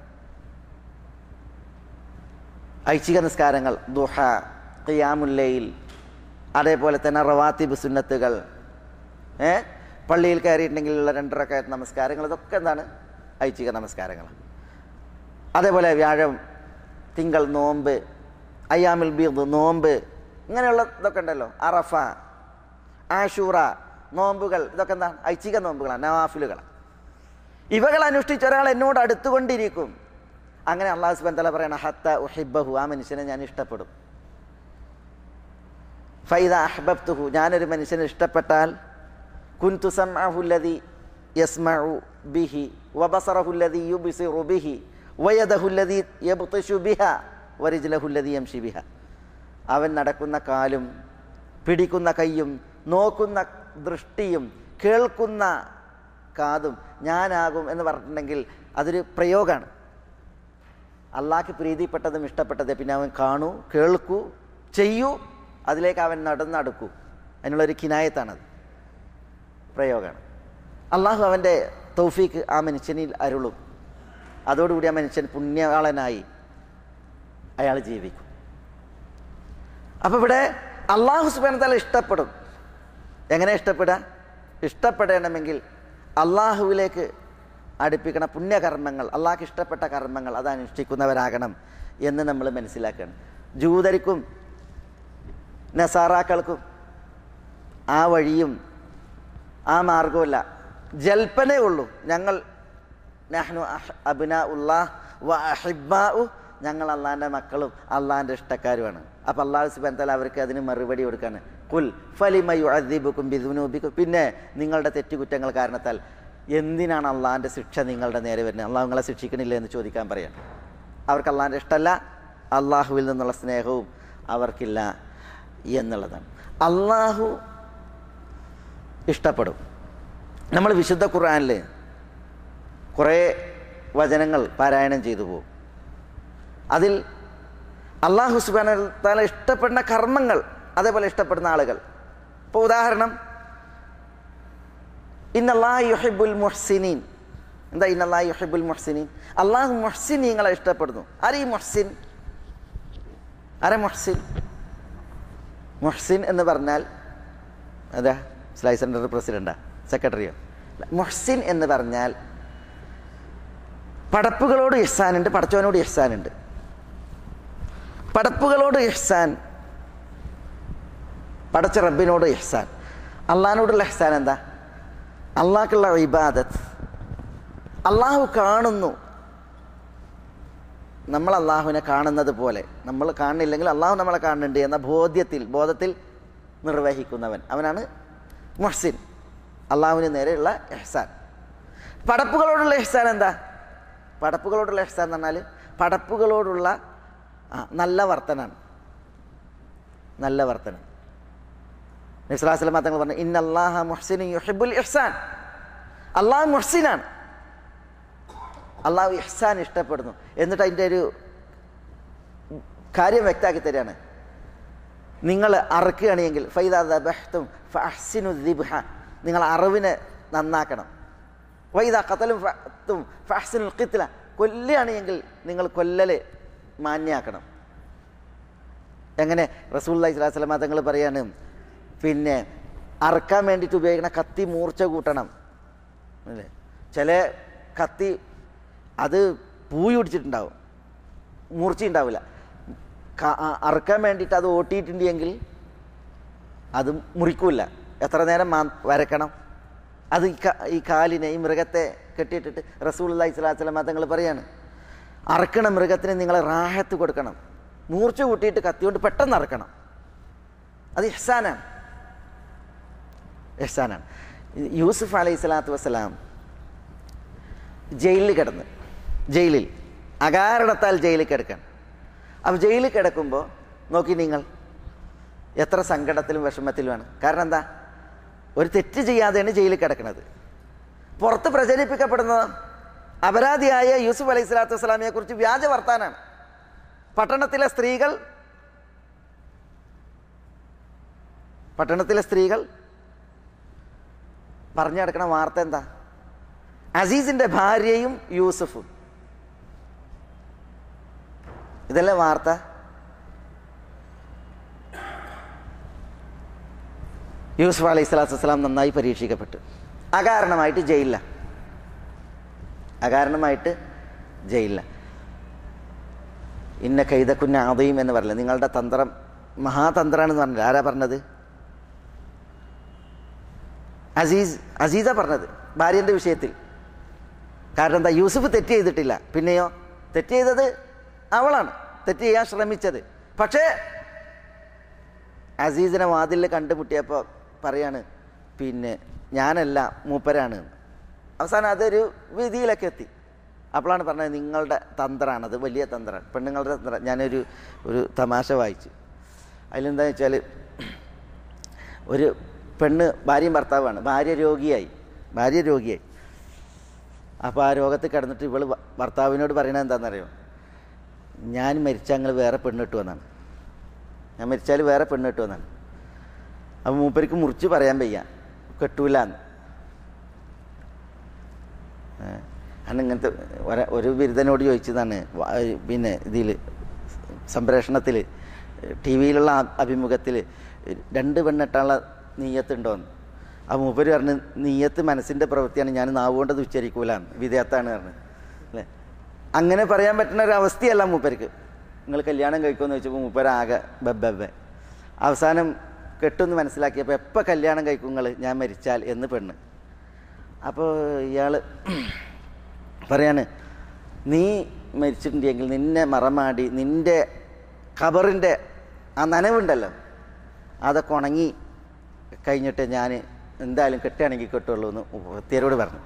ഐച്ഛിക നിസ്കാരങ്ങൾ, ദുഹ, ഖിയാമുൽ ലൈൽ, അതേപോലെ തന്നെ റവാത്തിബ് സുന്നത്തുകൾ, ഏ പള്ളിയിൽ കയറിയിട്ടുണ്ടെങ്കിലുള്ള രണ്ടരക്കാലത്ത് നമസ്കാരങ്ങൾ, ഇതൊക്കെ എന്താണ്? ഐച്ഛിക നമസ്കാരങ്ങൾ. അതേപോലെ വ്യാഴം തിങ്കൾ നോമ്പ്, അയ്യാമുൽ ബീദ് നോമ്പ്, ഇങ്ങനെയുള്ള ഇതൊക്കെ ഉണ്ടല്ലോ, അറഫ, ആഷൂറ നോമ്പുകൾ, ഇതൊക്കെ എന്താണ്? ഐച്ഛിക നോമ്പുകളാണ്, നവാഫിലുകളാണ്. ഇവകൾ അനുഷ്ഠിച്ച ഒരാൾ എന്നോട് അടുത്തുകൊണ്ടിരിക്കും. അങ്ങനെ അല്ലാഹു സുബ്ഹാനഹു വ തആല പറയണം, ഹത്ത ഉഹിബ്ബഹു, ആ മനുഷ്യനെ ഞാൻ ഇഷ്ടപ്പെടും. ഫൈദാ അഹ്ബബ്തുഹു, ഞാനൊരു മനുഷ്യനെ ഇഷ്ടപ്പെട്ടാൽ, കുൻതു സമഅഹു അല്ലദീ യസ്മഉ ബിഹി വബസറഹു അല്ലദീ യുബ്സിറു ബിഹി വയദഹു അല്ലദീ യബ്തിഷു ബിഹാ വരിജ്ലഹു അല്ലദീ യംശി ബിഹാ, അവൻ നടക്കുന്ന കാലും പിടിക്കുന്ന കൈയും നോക്കുന്ന ദൃഷ്ടിയും കേൾക്കുന്ന കാതും ഞാനാകും എന്ന് പറഞ്ഞിട്ടുണ്ടെങ്കിൽ അതൊരു പ്രയോഗമാണ്. അള്ളാഹ്ക്ക് പ്രീതിപ്പെട്ടതും ഇഷ്ടപ്പെട്ടത് പിന്നെ അവൻ കാണൂ, കേൾക്കൂ, ചെയ്യൂ, അതിലേക്ക് അവൻ നടന്നടുക്കൂ. അതിനുള്ളൊരു കിനായത്താണത്, പ്രയോഗമാണ്. അള്ളാഹു അവൻ്റെ തൗഫീക്ക് ആ മനുഷ്യനിൽ അരുളും. അതോടുകൂടി ആ മനുഷ്യൻ പുണ്യാളനായി അയാൾ ജീവിക്കും. അപ്പോൾ ഇവിടെ അള്ളാഹു സുബ്ഹാനഹു വ തആല ഇഷ്ടപ്പെടും. എങ്ങനെ ഇഷ്ടപ്പെടുക? ഇഷ്ടപ്പെടണമെങ്കിൽ അള്ളാഹുവിലേക്ക് അടുപ്പിക്കണ പുണ്യകർമ്മങ്ങൾ, അള്ളാഹ്ക്ക് ഇഷ്ടപ്പെട്ട കർമ്മങ്ങൾ അത് അനുഷ്ഠിക്കുന്നവരാകണം എന്ന് നമ്മൾ മനസ്സിലാക്കണം. ജൂതർക്കും നസാറാക്കൾക്കും ആ വഴിയും ആ മാർഗവുമല്ല, ജൽപ്പനേ ഉള്ളൂ. ഞങ്ങൾ നഹ്നു അബ്നാ ഉല്ലാഹ് വ അഹിബ്ബാഉ, ഞങ്ങൾ അള്ളാഹിൻ്റെ മക്കളും അള്ളാഹിൻ്റെ ഇഷ്ടക്കാരുമാണ്. അപ്പം അള്ളാഹു സുബ്ഹാനഹു വ തആല അവർക്ക് അതിന് മറുപടി കൊടുക്കുകയാണ്, ഖുൽ ഫലിമ യുഅദ്ദിബുകും ബിദുനൂബികും, പിന്നെ നിങ്ങളുടെ തെറ്റുകുറ്റങ്ങൾ കാരണത്താൽ എന്തിനാണ് അള്ളാഹിൻ്റെ ശിക്ഷ നിങ്ങളുടെ നേരെ വരുന്നത്? അള്ളാഹു നിങ്ങളെ ശിക്ഷിക്കണില്ല എന്ന് ചോദിക്കാൻ പറയാം. അവർക്ക് അള്ളാഹിൻ്റെ ഇഷ്ടമല്ല, അള്ളാഹുവിൽ നിന്നുള്ള സ്നേഹവും അവർക്കില്ല എന്നുള്ളതാണ്. അള്ളാഹു ഇഷ്ടപ്പെടും. നമ്മൾ വിശുദ്ധ ഖുർആനിൽ കുറേ വചനങ്ങൾ പാരായണം ചെയ്തു പോകും. അതിൽ അള്ളാഹു സുബ്ഹാനഹു വ തആല ഇഷ്ടപ്പെടുന്ന കർമ്മങ്ങൾ, അതേപോലെ ഇഷ്ടപ്പെടുന്ന ആളുകൾ. ഇപ്പോൾ ഉദാഹരണം, ഇന്നല്ലാഹ യുഹിബ്ബുൽ മുഹ്സിനീൻ. എന്താ ഇന്നല്ലാഹ യുഹിബ്ബുൽ മുഹ്സിനീൻ? അള്ളാഹു മുഹ്സിനീങ്ങളെ ഇഷ്ടപ്പെടുന്നു. ആരെ ഈ മുഹ്സിൻ? ആരെ മുഹ്സിൻ? മുഹ്സിൻ എന്ന് പറഞ്ഞാൽ അതാ സ്ലൈ സെൻ്റർ പ്രസിഡൻ്റാ, സെക്രട്ടറിയോ? മുഹ്സിൻ എന്ന് പറഞ്ഞാൽ പടപ്പുകളോട് ഇഹ്സാനുണ്ട്, പടച്ചവനോട് ഇഹ്സാനുണ്ട്. പടപ്പുകളോട് ഇഹ്സാൻ, പടച്ച റബ്ബിനോട് ഇഹ്സാൻ. അള്ളാഹിനോടുള്ള ഇഹ്സാൻ എന്താ? അള്ളാഹ്ക്കുള്ള ഇബാദത്ത്. അള്ളാഹു കാണുന്നു, നമ്മൾ അള്ളാഹുവിനെ കാണുന്നത് പോലെ, നമ്മൾ കാണുന്നില്ലെങ്കിൽ അള്ളാഹു നമ്മളെ കാണുന്നുണ്ട് എന്ന ബോധ്യത്തിൽ ബോധത്തിൽ നിർവഹിക്കുന്നവൻ, അവനാണ് മുഹ്സിൻ. അള്ളാഹുവിന് നേരെയുള്ള ഇഹ്സാൻ. പടപ്പുകളോടുള്ള ഇഹ്സാൻ എന്താ? പടപ്പുകളോടുള്ള ഇഹ്സാൻ എന്ന് പറഞ്ഞാൽ പടപ്പുകളോടുള്ള നല്ല വർത്തനാണ്. നല്ല വർത്തനം. നബി സ്വല്ലല്ലാഹു അലൈഹി വസല്ലം തങ്ങൾ പറഞ്ഞു, ഇന്നല്ലാഹ മുഹ്സിനുൻ യുഹിബ്ബുൽ ഇഹ്സാൻ. അള്ളാഹു മുഹ്സിനാണ്, അള്ളാഹു ഇഹ്സാൻ ഇഷ്ടപ്പെടുന്നു. എന്നിട്ട് അതിൻ്റെ ഒരു കാര്യം വ്യക്തമാക്കി തരികയാണ്. നിങ്ങൾ അറുക്കുകയാണെങ്കിൽ ഫൈദാ ദബഹ്തും ഫഅഹ്സിനു ദിബ്ഹ, നിങ്ങൾ അറിവിനെ നന്നാക്കണം. വൈദാ ഖതലും ഫഅതും ഫഅഹ്സിനുൽ ഖിത്ല, കൊല്ലുകയാണെങ്കിൽ നിങ്ങൾ കൊല്ലല് മാന്യാക്കണം. എങ്ങനെ? റസൂലുള്ളാഹി സ്വല്ലല്ലാഹു അലൈഹി വസല്ലം തങ്ങൾ പറയാണ്, പിന്നെ അറുക്കാൻ വേണ്ടിയിട്ട് ഉപയോഗിക്കുന്ന കത്തി മൂർച്ച കൂട്ടണം. അല്ലേ? ചില കത്തി അത് പൂയി പിടിച്ചിട്ടുണ്ടാവും, മൂർച്ച ഉണ്ടാവില്ല. അറുക്കാൻ വേണ്ടിയിട്ട് അത് ഓട്ടിയിട്ടുണ്ടെങ്കിൽ അത് മുറിക്കൂല. എത്ര നേരം മാ വരക്കണം അത്? ഈ കാലിനെ, ഈ മൃഗത്തെ കെട്ടിയിട്ടിട്ട് റസൂലുള്ളാഹി സ്വല്ലല്ലാഹു അലൈഹി വസല്ലം തങ്ങൾ പറയാണ്, അറുക്കണ മൃഗത്തിന് നിങ്ങൾ റാഹത്ത് കൊടുക്കണം, മൂർച്ച കൂട്ടിയിട്ട് കത്തിയോണ്ട് പെട്ടെന്ന് അറുക്കണം. അത് ഇഹ്സാനാണ്, ഇഹ്സാനാണ്. യൂസുഫ് അലൈഹി സ്വലാത്തു വസ്സലാം ജയിലിൽ കിടന്ന്, ജയിലിൽ അകാരണത്താൽ ജയിലിൽ കിടക്കാൻ. അപ്പോൾ ജയിലിൽ കിടക്കുമ്പോൾ നോക്കി നിങ്ങൾ എത്ര സങ്കടത്തിലും വിഷമത്തിലുമാണ്. കാരണം എന്താ? ഒരു തെറ്റ് ചെയ്യാതെയാണ് ജയിലിൽ കിടക്കുന്നത്. പുറത്ത് പ്രചരിപ്പിക്കപ്പെടുന്നത് അപരാധിയായ യൂസുഫ് അലൈഹി സ്വലാത്തു വസ്സലാമിനെ കുറിച്ച് വ്യാജ വർത്താനാണ്. പട്ടണത്തിലെ സ്ത്രീകൾ പട്ടണത്തിലെ സ്ത്രീകൾ പറഞ്ഞു നടക്കുന്ന വാർത്ത എന്താ? അസീസിന്റെ ഭാര്യയും യൂസുഫും. ഇതല്ലേ വാർത്ത? യൂസുഫ് അലൈഹി സ്വലാത്തു വസ്സലാം നന്നായി പരീക്ഷിക്കപ്പെട്ടു. അകാരണമായിട്ട് ജയിലില്ല, അകാരണമായിട്ട് ജയിലില്ല. ഇന്ന കൈതക്കുഞ്ഞ ആദയും എന്ന് പറഞ്ഞില്ല, നിങ്ങളുടെ തന്ത്രം മഹാതന്ത്രമാണെന്ന് പറഞ്ഞില്ല. ആരാ പറഞ്ഞത്? അസീസ് അസീസ പറഞ്ഞത് ഭാര്യൻ്റെ വിഷയത്തിൽ. കാരണം എന്താ? യൂസുഫ് തെറ്റ് ചെയ്തിട്ടില്ല, പിന്നെയോ തെറ്റ് ചെയ്തത് അവളാണ്, തെറ്റ് ചെയ്യാൻ ശ്രമിച്ചത്. പക്ഷേ അസീസിനെ വാതിലിൽ കണ്ടുമുട്ടിയപ്പോൾ പറയാണ്, പിന്നെ ഞാനല്ല മൂപ്പരാണ്. അവസാനം അതൊരു വിധിയിലൊക്കെ എത്തി. അപ്പോഴാണ് പറഞ്ഞത് നിങ്ങളുടെ തന്ത്രമാണത്, വലിയ തന്ത്രമാണ്, പെണ്ണുങ്ങളുടെ തന്ത്രം. ഞാനൊരു ഒരു തമാശ വായിച്ചു. അതിലെന്താണെന്ന് വെച്ചാൽ, ഒരു പെണ്ണ് ഭാര്യയും ഭർത്താവാണ്. ഭാര്യ രോഗിയായി ഭാര്യ രോഗിയായി അപ്പോൾ ആ രോഗത്തിൽ കിടന്നിട്ട് ഇവൾ ഭർത്താവിനോട് പറയണത് എന്താണെന്നറിയോ? ഞാൻ മരിച്ചാൽ നിങ്ങൾ വേറെ പെണ്ണ് കിട്ടുമെന്നാണ്. ഞാൻ മരിച്ചാൽ വേറെ പെണ്ണ് കിട്ടുമെന്നാണ്. അപ്പോൾ മൂപ്പർക്ക് മുറിച്ച് പറയാൻ വയ്യ, കെട്ടൂലെന്ന്. അന്ന് ഇങ്ങനത്തെ ഒരു ബിരുദനോട് ചോദിച്ചതാണ്, പിന്നെ ഇതിൽ സംപ്രേഷണത്തിൽ ടി വിയിലുള്ള അഭിമുഖത്തിൽ, രണ്ട് പെണ്ണിട്ടുള്ള നീയത്തുണ്ടോയെന്ന്. ആ മൂപ്പര് പറഞ്ഞ് നീയത്ത് മനസ്സിൻ്റെ പ്രവൃത്തിയാണ്, ഞാൻ നാവുകൊണ്ടത് ഉച്ചരിക്കൂലാന്ന്, വിദേഹത്താണ് പറഞ്ഞത് അല്ലേ. അങ്ങനെ പറയാൻ പറ്റുന്ന ഒരവസ്ഥയല്ല മൂപ്പർക്ക്. നിങ്ങൾ കല്യാണം കഴിക്കുമെന്ന് ചോദിച്ചപ്പോൾ മൂപ്പരാകെ ബബ്ബെ. അവസാനം കെട്ടുമെന്ന് മനസ്സിലാക്കിയപ്പോൾ എപ്പോൾ കല്യാണം കഴിക്കും നിങ്ങൾ, ഞാൻ മരിച്ചാൽ എന്ന് പെണ്ണ്. അപ്പോൾ ഇയാൾ പറയാണ്, നീ മരിച്ചിട്ടുണ്ടെങ്കിൽ നിന്നെ മറമാടി നിൻ്റെ ഖബറിൻ്റെ ആ നനവുണ്ടല്ലോ അതൊക്കെ ഉണങ്ങി കഴിഞ്ഞിട്ട് ഞാൻ എന്തായാലും കെട്ടുകയാണെങ്കിൽ കെട്ടുള്ളൂ എന്ന് ഭർത്താവിനോട് പറഞ്ഞു.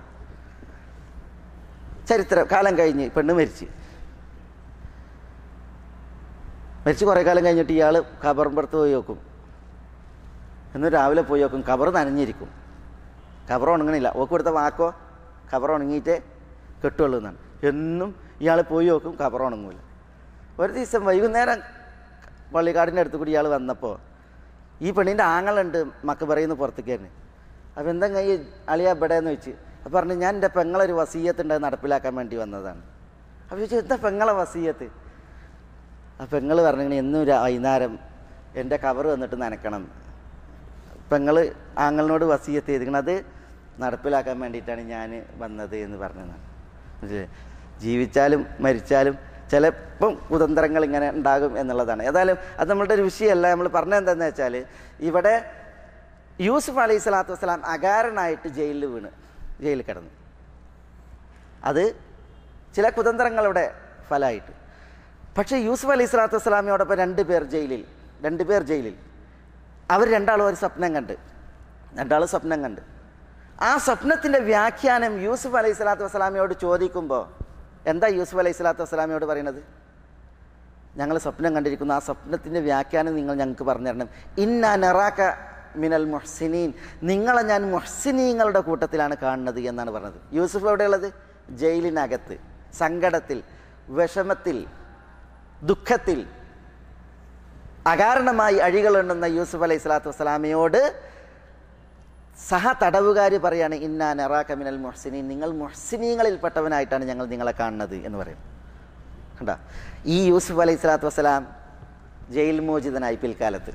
ചരിത്രം കാലം കഴിഞ്ഞ് പെണ്ണ് മരിച്ച് മരിച്ച് കുറേ കാലം കഴിഞ്ഞിട്ട് ഇയാൾ ഖബറിൻ്റെ പോയി നോക്കും. എന്ന് രാവിലെ പോയി നോക്കും, ഖബർ നനഞ്ഞിരിക്കും, ഖബർ ഉണങ്ങണില്ല. ഓക്ക് കൊടുത്ത വാക്കോ ഖബർ ഉണങ്ങിയിട്ടേ കെട്ടുള്ളൂ എന്നാണ്. എന്നും ഇയാൾ പോയി നോക്കും, ഖബർ ഉണങ്ങൂല. ഒരു ദിവസം വൈകുന്നേരം പള്ളിക്കാടിൻ്റെ അടുത്ത് കൂടി ഇയാൾ വന്നപ്പോൾ ഈ പെണ്ണിൻ്റെ ആങ്ങളുണ്ട് മക്ബറയിൽ നിന്ന് പുറത്തേക്ക് തന്നെ. അപ്പോൾ എന്താ കൈ അളിയാ ഇവിടെ എന്ന് വെച്ച്. അപ്പോൾ പറഞ്ഞു, ഞാൻ എൻ്റെ പെങ്ങളൊരു വസീയത്ത് ഉണ്ട്, നടപ്പിലാക്കാൻ വേണ്ടി വന്നതാണ്. അപ്പോൾ ചോദിച്ചു, എന്താ പെങ്ങളെ വസീയത്ത്? ആ പെങ്ങൾ പറഞ്ഞു, എന്നും ഒരു വൈകുന്നേരം എൻ്റെ കവർ വന്നിട്ട് നനക്കണം. പെങ്ങൾ ആങ്ങളിനോട് വസീയത്ത് ചെയ്തിരിക്കണം, അത് നടപ്പിലാക്കാൻ വേണ്ടിയിട്ടാണ് ഞാൻ വന്നത് എന്ന് പറഞ്ഞതാണ്. ജീവിച്ചാലും മരിച്ചാലും ചിലപ്പം കുതന്ത്രങ്ങൾ ഇങ്ങനെ ഉണ്ടാകും എന്നുള്ളതാണ്. ഏതായാലും അത് നമ്മളുടെ ഒരു വിഷയമല്ല. നമ്മൾ പറഞ്ഞത് എന്താണെന്ന് വെച്ചാൽ, ഇവിടെ യൂസുഫ് അലൈഹി സ്വലാത്തു വസ്സലാം അകാരനായിട്ട് ജയിലിൽ വീണ് ജയിലിൽ കിടന്നു. അത് ചില കുതന്ത്രങ്ങളുടെ ഫലമായിട്ട്. പക്ഷേ യൂസുഫ് അലൈഹി സ്വലാത്തു വസ്സലാമിയോടൊപ്പം രണ്ട് പേർ ജയിലിൽ രണ്ട് പേർ ജയിലിൽ അവർ രണ്ടാളും ഒരു സ്വപ്നം കണ്ട് രണ്ടാളും സ്വപ്നം കണ്ട് ആ സ്വപ്നത്തിൻ്റെ വ്യാഖ്യാനം യൂസുഫ് അലൈഹി സ്വലാത്തു വസ്സലാമിയോട് ചോദിക്കുമ്പോൾ എന്താ യൂസുഫ് അലൈഹി സ്വലാത്തു വസ്സലാമിയോട് പറയുന്നത്? ഞങ്ങൾ സ്വപ്നം കണ്ടിരിക്കുന്നു, ആ സ്വപ്നത്തിൻ്റെ വ്യാഖ്യാനം നിങ്ങൾ ഞങ്ങൾക്ക് പറഞ്ഞു തരണം. ഇന്നാ നറാക മിനൽ മുഹ്സിനീൻ, നിങ്ങളെ ഞാൻ മുഹ്സിനീങ്ങളുടെ കൂട്ടത്തിലാണ് കാണുന്നത് എന്നാണ് പറഞ്ഞത്. യൂസുഫ് എവിടെയുള്ളത്? ജയിലിനകത്ത്, സങ്കടത്തിൽ, വിഷമത്തിൽ, ദുഃഖത്തിൽ, അകാരണമായി അഴികളുണ്ടെന്ന യൂസുഫ് അലൈഹി സ്വലാത്തു വസ്സലാമയോട് സഹ തടവുകാർ പറയാണ്, ഇന്നാ നറാക മിനൽ മുഹ്സിനീൻ, നിങ്ങൾ മുഹ്സിനീങ്ങളിൽപ്പെട്ടവനായിട്ടാണ് ഞങ്ങൾ നിങ്ങളെ കാണുന്നത് എന്ന് പറയും. കണ്ടാ, ഈ യൂസുഫ് അലൈഹി സ്വലാത്തു വസ്സലാം ജയിൽ മോചിതനായി. പിൽക്കാലത്ത്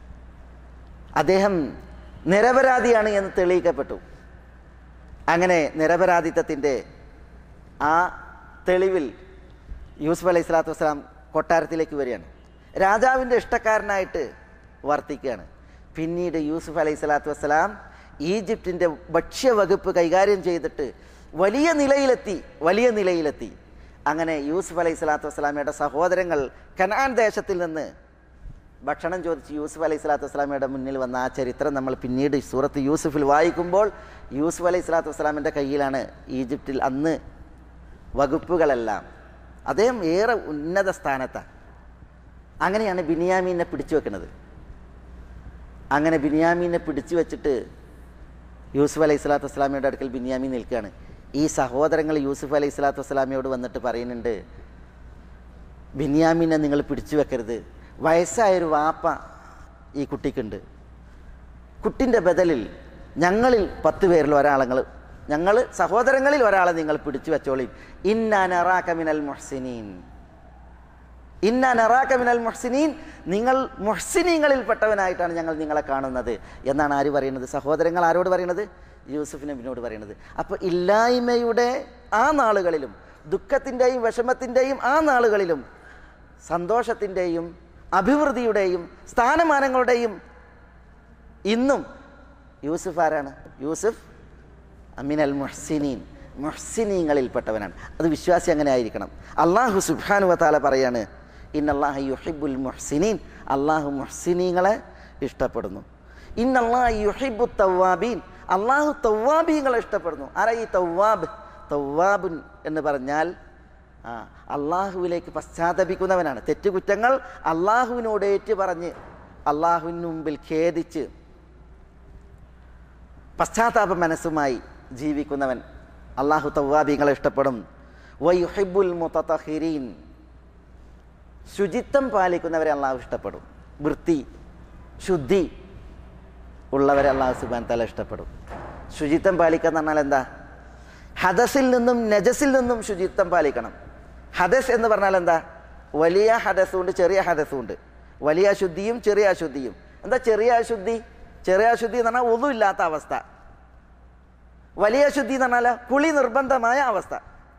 അദ്ദേഹം നിരപരാധിയാണ് എന്ന് തെളിയിക്കപ്പെട്ടു. അങ്ങനെ നിരപരാധിത്വത്തിൻ്റെ ആ തെളിവിൽ യൂസുഫ് അലൈഹി സ്വലാത്തു വസ്സലാം കൊട്ടാരത്തിലേക്ക് വരികയാണ്. രാജാവിൻ്റെ ഇഷ്ടക്കാരനായിട്ട് വർത്തിക്കുകയാണ്. പിന്നീട് യൂസുഫ് അലൈഹി സ്വലാത്തു വസ്സലാം ഈജിപ്തിൻ്റെ ഭക്ഷ്യവകുപ്പ് കൈകാര്യം ചെയ്തിട്ട് വലിയ നിലയിലെത്തി വലിയ നിലയിലെത്തി അങ്ങനെ യൂസുഫ് അലൈഹി സ്വലാത്തു വസ്സലാമയുടെ സഹോദരങ്ങൾ കനാൻ ദേശത്തിൽ നിന്ന് ഭക്ഷണം ചോദിച്ച് യൂസുഫ് അലൈഹി സ്വലാത്തു വസ്സലാമയുടെ മുന്നിൽ വന്ന ആ ചരിത്രം നമ്മൾ പിന്നീട് സൂറത്ത് യൂസുഫിൽ വായിക്കുമ്പോൾ യൂസുഫ് അലൈഹി സ്വലാത്തു വസ്സലാമിൻ്റെ കയ്യിലാണ് ഈജിപ്തിൽ അന്ന് വകുപ്പുകളെല്ലാം. അദ്ദേഹം ഏറെ ഉന്നത സ്ഥാനത്താണ്. അങ്ങനെയാണ് ബിനിയാമീനെ പിടിച്ചു വെക്കുന്നത്. അങ്ങനെ ബിനിയാമീനെ പിടിച്ചു വെച്ചിട്ട് യൂസുഫ് അലൈഹി സ്വലാത്തു വസ്സലാമയുടെ അടുക്കൽ ബിനിയാമീൻ നിൽക്കുകയാണ്. ഈ സഹോദരങ്ങൾ യൂസുഫ് അലൈഹി സ്വലാത്തു വസ്സലാമയോട് വന്നിട്ട് പറയുന്നുണ്ട്, ബിനിയാമീനെ നിങ്ങൾ പിടിച്ചു വെക്കരുത്, വയസ്സായൊരു വാപ്പ ഈ കുട്ടിക്കുണ്ട്, കുട്ടിൻ്റെ ബദലിൽ ഞങ്ങളിൽ പത്ത് പേരിൽ ഒരാളങ്ങൾ ഞങ്ങൾ സഹോദരങ്ങളിൽ ഒരാളെ നിങ്ങൾ പിടിച്ചു വെച്ചോളി. ഇന്നാ നറാക മിനൽ മുഹ്സിനീൻ ഇന്നാ നറാക മിനൽ മുഹ്സിനീൻ, നിങ്ങൾ മുഹ്സിനീങ്ങളിൽപ്പെട്ടവനായിട്ടാണ് ഞങ്ങൾ നിങ്ങളെ കാണുന്നത് എന്നാണ് ആര് പറയുന്നത്? സഹോദരങ്ങൾ ആരോട് പറയുന്നത്? യൂസുഫ് നബിനോട് പറയുന്നത്. അപ്പോൾ ഇല്ലായ്മയുടെ ആ നാളുകളിലും ദുഃഖത്തിൻ്റെയും വിഷമത്തിൻ്റെയും ആ നാളുകളിലും സന്തോഷത്തിൻ്റെയും അഭിവൃദ്ധിയുടെയും സ്ഥാനമാനങ്ങളുടെയും ഇന്നും യൂസുഫ് ആരാണ്? യൂസുഫ് അമിനൽ മുഹ്സിനീൻ, മുഹ്സിനീങ്ങളിൽപ്പെട്ടവനാണ്. അത് വിശ്വാസി അങ്ങനെ ആയിരിക്കണം. അള്ളാഹു സുബ്ഹാനഹു വ തആല പറയാണ്, ഇന്നല്ലാഹ യുഹിബ്ബുൽ മുഹ്സിനീൻ, അള്ളാഹു മുഹ്സിനീങ്ങളെ ഇഷ്ടപ്പെടുന്നു. ഇന്നല്ലാഹ യുഹിബ്ബു തവ്വാബീൻ, അള്ളാഹു തവ്വാബീങ്ങളെ ഇഷ്ടപ്പെടുന്നു. ആരാ ഈ തവ്വാബ്? തവ്വാബുൻ എന്ന് പറഞ്ഞാൽ ആ അള്ളാഹുവിലേക്ക് പശ്ചാത്തപിക്കുന്നവനാണ്. തെറ്റുകുറ്റങ്ങൾ അള്ളാഹുവിനോട് ഏറ്റു പറഞ്ഞ് അള്ളാഹുവിന് മുമ്പിൽ ഖേദിച്ച് പശ്ചാത്താപ മനസ്സുമായി ജീവിക്കുന്നവൻ അള്ളാഹു തവ്വാബീങ്ങളെ ഇഷ്ടപ്പെടും. വയുഹിബ്ബുൽ മുതതഹിരീൻ, ശുചിത്വം പാലിക്കുന്നവരെ അള്ളാഹു ഇഷ്ടപ്പെടും. വൃത്തി ശുദ്ധി ഉള്ളവരെ അള്ളാഹു സുബ്ഹാനഹു വ തആല ഇഷ്ടപ്പെടും. ശുചിത്വം പാലിക്കുക എന്ന് പറഞ്ഞാൽ എന്താ? ഹദസിൽ നിന്നും നജസിൽ നിന്നും ശുചിത്വം പാലിക്കണം. ഹദസ് എന്ന് പറഞ്ഞാൽ എന്താ? വലിയ ഹദസുണ്ട്, ചെറിയ ഹദസുണ്ട്. വലിയ അശുദ്ധിയും ചെറിയ അശുദ്ധിയും. എന്താ ചെറിയ അശുദ്ധി? ചെറിയ അശുദ്ധി എന്ന് പറഞ്ഞാൽ ഒന്നും ഇല്ലാത്ത അവസ്ഥ. വലിയ അശുദ്ധി എന്ന് പറഞ്ഞാൽ കുളി നിർബന്ധമായ അവസ്ഥ.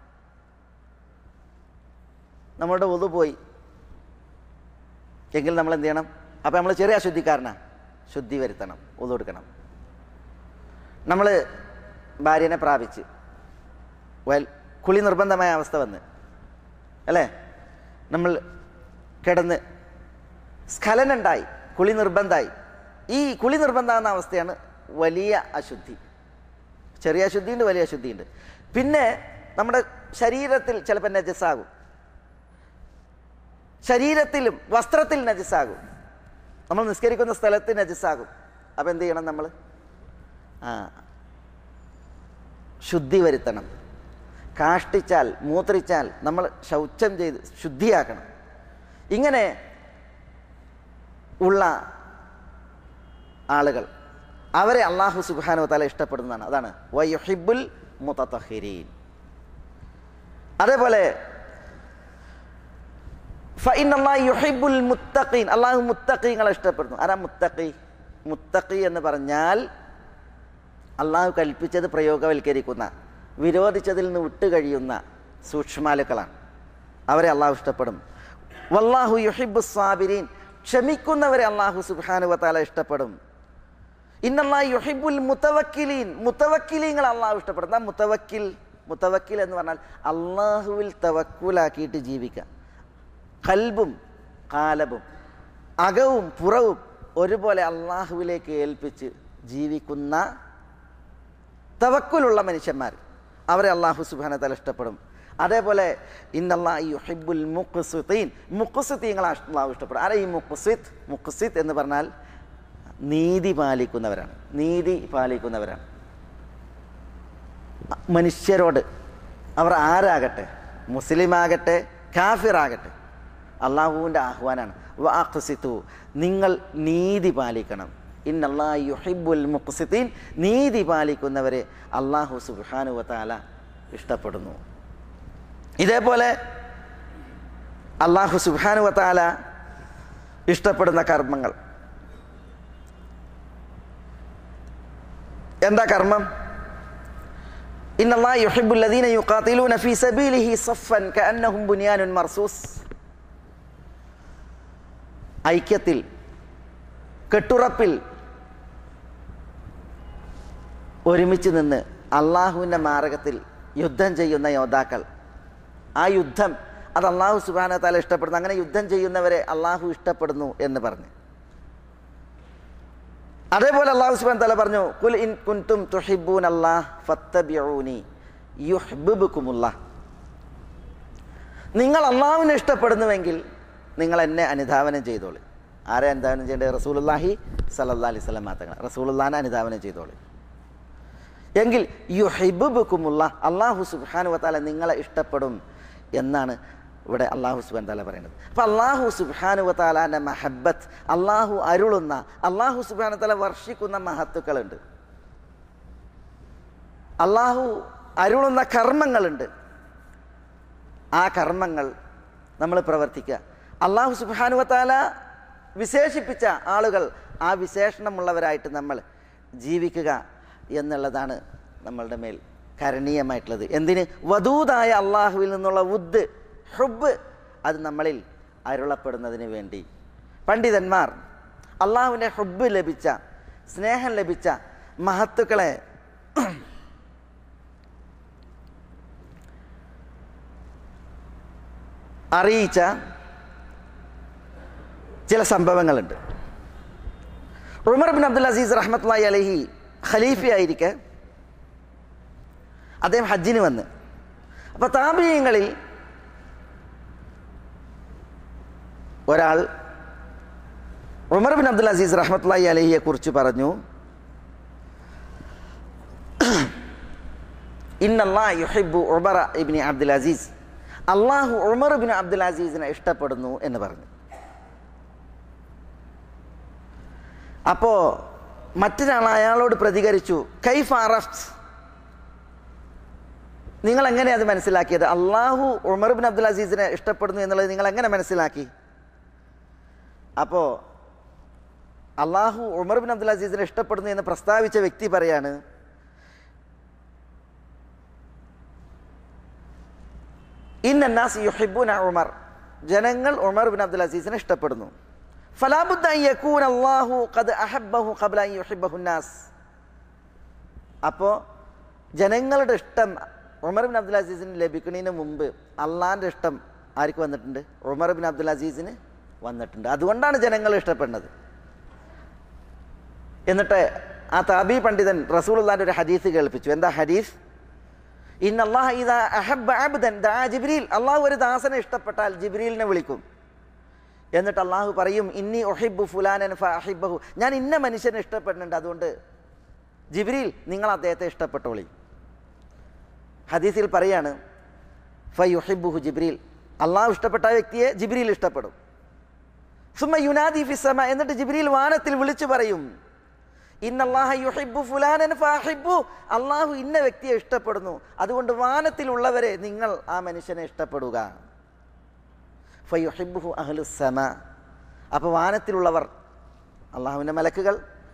നമ്മളുടെ ഒതു പോയി എങ്കിൽ നമ്മൾ എന്ത് ചെയ്യണം? അപ്പം നമ്മൾ ചെറിയ അശുദ്ധിക്കാരനാ, ശുദ്ധി വരുത്തണം, ഒതു കൊടുക്കണം. നമ്മൾ ഭാര്യനെ പ്രാപിച്ച് വെൽ കുളി നിർബന്ധമായ അവസ്ഥ വന്ന് അല്ലേ, നമ്മൾ കിടന്ന് സ്ഖലനുണ്ടായി, കുളി നിർബന്ധമായി. ഈ കുളി നിർബന്ധമാകുന്ന അവസ്ഥയാണ് വലിയ അശുദ്ധി. ചെറിയ അശുദ്ധിയുണ്ട്, വലിയ അശുദ്ധിയുണ്ട്. പിന്നെ നമ്മുടെ ശരീരത്തിൽ ചിലപ്പോൾ നജസ്സാകും, ശരീരത്തിലും വസ്ത്രത്തിൽ നജസ്സാകും, നമ്മൾ നിസ്കരിക്കുന്ന സ്ഥലത്ത് നജസ്സാകും. അപ്പം എന്ത് ചെയ്യണം? നമ്മൾ ആ ശുദ്ധി വരുത്തണം. കാഷ്ടിച്ചാൽ മൂത്രിച്ചാൽ നമ്മൾ ശൗചം ചെയ്ത് ശുദ്ധിയാക്കണം. ഇങ്ങനെ ഉള്ള ആളുകൾ അവരെ അള്ളാഹു സുബ്ഹാനഹു വ തആല ഇഷ്ടപ്പെടുന്നതാണ്. അതാണ് വയുഹിബ്ബുൽ മുതതഹിരീൻ. അതേപോലെ ഫഇന്നല്ലാഹ യുഹിബ്ബുൽ മുത്തഖീൻ, അള്ളാഹു മുത്തഖീങ്ങളെ ഇഷ്ടപ്പെടുന്നു. ആരാ മുത്തഖി? മുത്തഖി എന്ന് പറഞ്ഞാൽ അള്ളാഹു കൽപ്പിച്ചത് പ്രയോഗവൽക്കരിക്കുന്ന, വിരോധിച്ചതിൽ നിന്ന് വിട്ടുകഴിയുന്ന സൂക്ഷ്മാലുക്കളാണ്. അവരെ അള്ളാഹു ഇഷ്ടപ്പെടും. വല്ലാഹു യുഹിബ്ബുസ് സാബിരീൻ, ക്ഷമിക്കുന്നവരെ അള്ളാഹു സുബ്ഹാനഹു വ തആല ഇഷ്ടപ്പെടും. ഇന്നല്ലാഹ യുഹിബ്ബുൽ മുതവക്കിലീൻ, മുതവക്കിലീങ്ങളെ അള്ളാഹു ഇഷ്ടപ്പെടും. എന്താ മുതവക്കിൽ? മുതവക്കിൽ എന്ന് പറഞ്ഞാൽ അള്ളാഹുവിൽ തവക്കുലാക്കിയിട്ട് ജീവിക്കുക. ഖൽബും കാലബും അകവും പുറവും ഒരുപോലെ അള്ളാഹുവിലേക്ക് ഏൽപ്പിച്ച് ജീവിക്കുന്ന തവക്കുലുള്ള മനുഷ്യന്മാർ, അവരെ അള്ളാഹു സുബ്ഹാനഹു വ തആല ഇഷ്ടപ്പെടും. അതേപോലെ ഇന്നല്ലാഹ യുഹിബ്ബുൽ മുഖ്സിതീൻ, മുഖ്സിതീങ്ങളെ അള്ളാഹു ഇഷ്ടപ്പെടും. ആരാ ഈ മുഖ്സിത്? മുഖ്സിത് എന്ന് പറഞ്ഞാൽ നീതി പാലിക്കുന്നവരാണ്. നീതി പാലിക്കുന്നവരാണ് മനുഷ്യരോട്. അവർ ആരാകട്ടെ, മുസ്ലിമാകട്ടെ കാഫിറാകട്ടെ, അള്ളാഹുവിൻ്റെ ആഹ്വാനാണ്. വഅഖ്സിതു, നിങ്ങൾ നീതി പാലിക്കണം. ഇന്നല്ലാഹ യുഹിബ്ബുൽ മുഖ്സിതീൻ, നീതി പാലിക്കുന്നവരെ അള്ളാഹു സുബ്ഹാനഹു വ തആല ഇഷ്ടപ്പെടുന്നു. ഇതേപോലെ അള്ളാഹു സുബ്ഹാനഹു വ തആല ഇഷ്ടപ്പെടുന്ന കർമ്മങ്ങൾ എന്താ? കർമ്മം ഇന്നല്ലാഹ യുഹിബ്ബുൽ ലദീന യുഖാതിലൂന ഫീ സബീലിഹി സഫൻ കഅന്നഹും ബുനിയാനുൻ മർസൂസ്. ഐക്യത്തിൽ, കെട്ടുറപ്പിൽ ഒരുമിച്ച് നിന്ന് അള്ളാഹുവിൻ്റെ മാർഗത്തിൽ യുദ്ധം ചെയ്യുന്ന യോദ്ധാക്കൾ. ആ യുദ്ധം അത് അള്ളാഹു സുബ്ഹാനഹു വ തആല ഇഷ്ടപ്പെടുന്നു. അങ്ങനെ യുദ്ധം ചെയ്യുന്നവരെ അള്ളാഹു ഇഷ്ടപ്പെടുന്നു എന്ന് പറഞ്ഞു. അതേപോലെ അള്ളാഹു സുബ്ഹാനഹു വ തആല പറഞ്ഞു, ഖുൽ ഇൻ കുൻതും തുഹിബ്ബൂനല്ലാഹ ഫത്തബിഊനി യുഹ്ബിബുകുമുല്ലാഹ്. നിങ്ങൾ അള്ളാഹുവിനെ ഇഷ്ടപ്പെടുന്നുവെങ്കിൽ നിങ്ങൾ എന്നെ അനുധാവനം ചെയ്തോളി. ആരെ അനുധാവനം ചെയ്യേണ്ടത്? റസൂലുള്ളാഹി സ്വല്ലല്ലാഹി അലൈഹി വസല്ലം തങ്ങൾ. റസൂലുള്ളാഹിനെ അനുധാവനം ചെയ്തോളി. എങ്കിൽ യുഹിബ്ബുകുമുല്ലാഹ്, അള്ളാഹു സുബ്ഹാനഹു വ തആല നിങ്ങളെ ഇഷ്ടപ്പെടും എന്നാണ് ഇവിടെ അള്ളാഹു സുബ്ഹാനഹു വ തആല പറയുന്നത്. അപ്പം അള്ളാഹു സുബ്ഹാനഹു വ തആലാൻ്റെ മഹബ്ബത്ത്, അള്ളാഹു അരുളുന്ന, അള്ളാഹു സുബ്ഹാനഹു വ തആല വർഷിക്കുന്ന മഹത്തുക്കളുണ്ട്. അള്ളാഹു അരുളുന്ന കർമ്മങ്ങളുണ്ട്. ആ കർമ്മങ്ങൾ നമ്മൾ പ്രവർത്തിക്കുക. അള്ളാഹു സുബ്ഹാനഹു വ തആല വിശേഷിപ്പിച്ച ആളുകൾ, ആ വിശേഷണമുള്ളവരായിട്ട് നമ്മൾ ജീവിക്കുക എന്നുള്ളതാണ് നമ്മളുടെ മേൽ കരണീയമായിട്ടുള്ളത്. എന്തിന്? വദൂദായ അള്ളാഹുവിൽ നിന്നുള്ള വുദ്, ഹുബ്, അത് നമ്മളിൽ അരുളപ്പെടുന്നതിന് വേണ്ടി പണ്ഡിതന്മാർ അള്ളാഹുവിൻ്റെ ഹുബ്ബ് ലഭിച്ച, സ്നേഹം ലഭിച്ച മഹത്തുക്കളെ അറിയിച്ച ചില സംഭവങ്ങളുണ്ട്. ഉമർ ബിൻ അബ്ദുൽ അസീസ് റഹ്മത്തുള്ളാഹി അലൈഹി ഖലീഫയായിരിക്കെ അദ്ദേഹം ഹജ്ജിന് വന്ന്, അപ്പോൾ താബിഈങ്ങളിൽ ഒരാൾ ഉമർ ബിൻ അബ്ദുൽ അസീസ് റഹ്മത്തുള്ളാഹി അലൈഹിയെ കുറിച്ച് പറഞ്ഞു, ഇന്നല്ലാഹ യുഹിബ്ബു ഉമർ ഇബ്നു അബ്ദുൽ അസീസ്, അള്ളാഹു ഉമർ ബിൻ അബ്ദുൽ അസീസിനെ ഇഷ്ടപ്പെടുന്നു എന്ന് പറഞ്ഞു. അപ്പോൾ മറ്റൊരാൾ അയാളോട് പ്രതികരിച്ചു, കൈഫ അറഫ്ത്, നിങ്ങൾ എങ്ങനെ അത് മനസ്സിലാക്കിയത്? അള്ളാഹു ഉമർ ബിൻ അബ്ദുൽ അസീസിനെ ഇഷ്ടപ്പെടുന്നു എന്നുള്ളത് നിങ്ങൾ എങ്ങനെ മനസ്സിലാക്കി? അപ്പോൾ അള്ളാഹു ഉമർ ബിൻ അബ്ദുൽ അസീസിനെ ഇഷ്ടപ്പെടുന്നു എന്ന് പ്രസ്താവിച്ച വ്യക്തി പറയാണ്, ഇന്നന്നാസ് യുഹിബ്ബൂന ഉമർ, ജനങ്ങൾ ഉമർ ബിൻ അബ്ദുൽ അസീസിനെ ഇഷ്ടപ്പെടുന്നു. ഫലാ ബുദ്ദ അൻ യകൂന അല്ലാഹു ഖദ് അഹബ്ബഹു ഖബ്ല അൻ യുഹിബ്ബഹു നാസ്. അപ്പോൾ ജനങ്ങളുടെ ഇഷ്ടം ഉമർ ബിൻ അബ്ദുൽ അസീസിന് ലഭിക്കുന്നതിന് മുമ്പ് അള്ളാഹിൻ്റെ ഇഷ്ടം ആർക്ക് വന്നിട്ടുണ്ട്? ഉമർ ബിൻ അബ്ദുൽ അസീസിന് വന്നിട്ടുണ്ട്. അതുകൊണ്ടാണ് ജനങ്ങൾ ഇഷ്ടപ്പെടുന്നത്. എന്നിട്ട് ആ താബി പണ്ഡിതൻ റസൂലുള്ളാഹിന്റെ ഒരു ഹദീസ് കേൾപ്പിച്ചു. എന്താ ഹദീസ്? ഇന്നല്ലാഹ ഇദാ അഹബ്ബ അബ്ദൻ ദഅ ജിബ്രീൽ, അള്ളാഹു ഒരു ദാസനെ ഇഷ്ടപ്പെട്ടാൽ ജിബ്രീലിനെ വിളിക്കും. എന്നിട്ട് അള്ളാഹു പറയും, ഇന്നി ഉഹിബ്ബു ഫുലാനൻ ഫഅഹിബ്ബഹു, ഞാൻ ഇന്ന മനുഷ്യനെ ഇഷ്ടപ്പെടുന്നുണ്ട്, അതുകൊണ്ട് ജിബ്രീൽ നിങ്ങൾ അദ്ദേഹത്തെ ഇഷ്ടപ്പെട്ടോളി. ഹദീസിൽ പറയാണ്, ഫയുഹിബ്ബുഹു ജിബ്രീൽ, അള്ളാഹു ഇഷ്ടപ്പെട്ട വ്യക്തിയെ ജിബ്രീൽ ഇഷ്ടപ്പെടും. സുമ്മ യുനാദി ഫിസ്സമ, എന്നിട്ട് ജിബ്രീൽ വാനത്തിൽ വിളിച്ചു പറയും, ഇന്നല്ലാഹ യുഹിബ്ബു ഫുലാനൻ ഫഅഹിബ്ബു, അള്ളാഹു ഇന്ന വ്യക്തിയെ ഇഷ്ടപ്പെടുന്നു, അതുകൊണ്ട് വാനത്തിലുള്ളവരെ നിങ്ങൾ ആ മനുഷ്യനെ ഇഷ്ടപ്പെടുക. ഫയുഹിബ്ബുഹു അഹ്ലുസ്സമ, അപ്പോൾ വാനത്തിലുള്ളവർ, അള്ളാഹുവിൻ്റെ മലക്കുകൾ,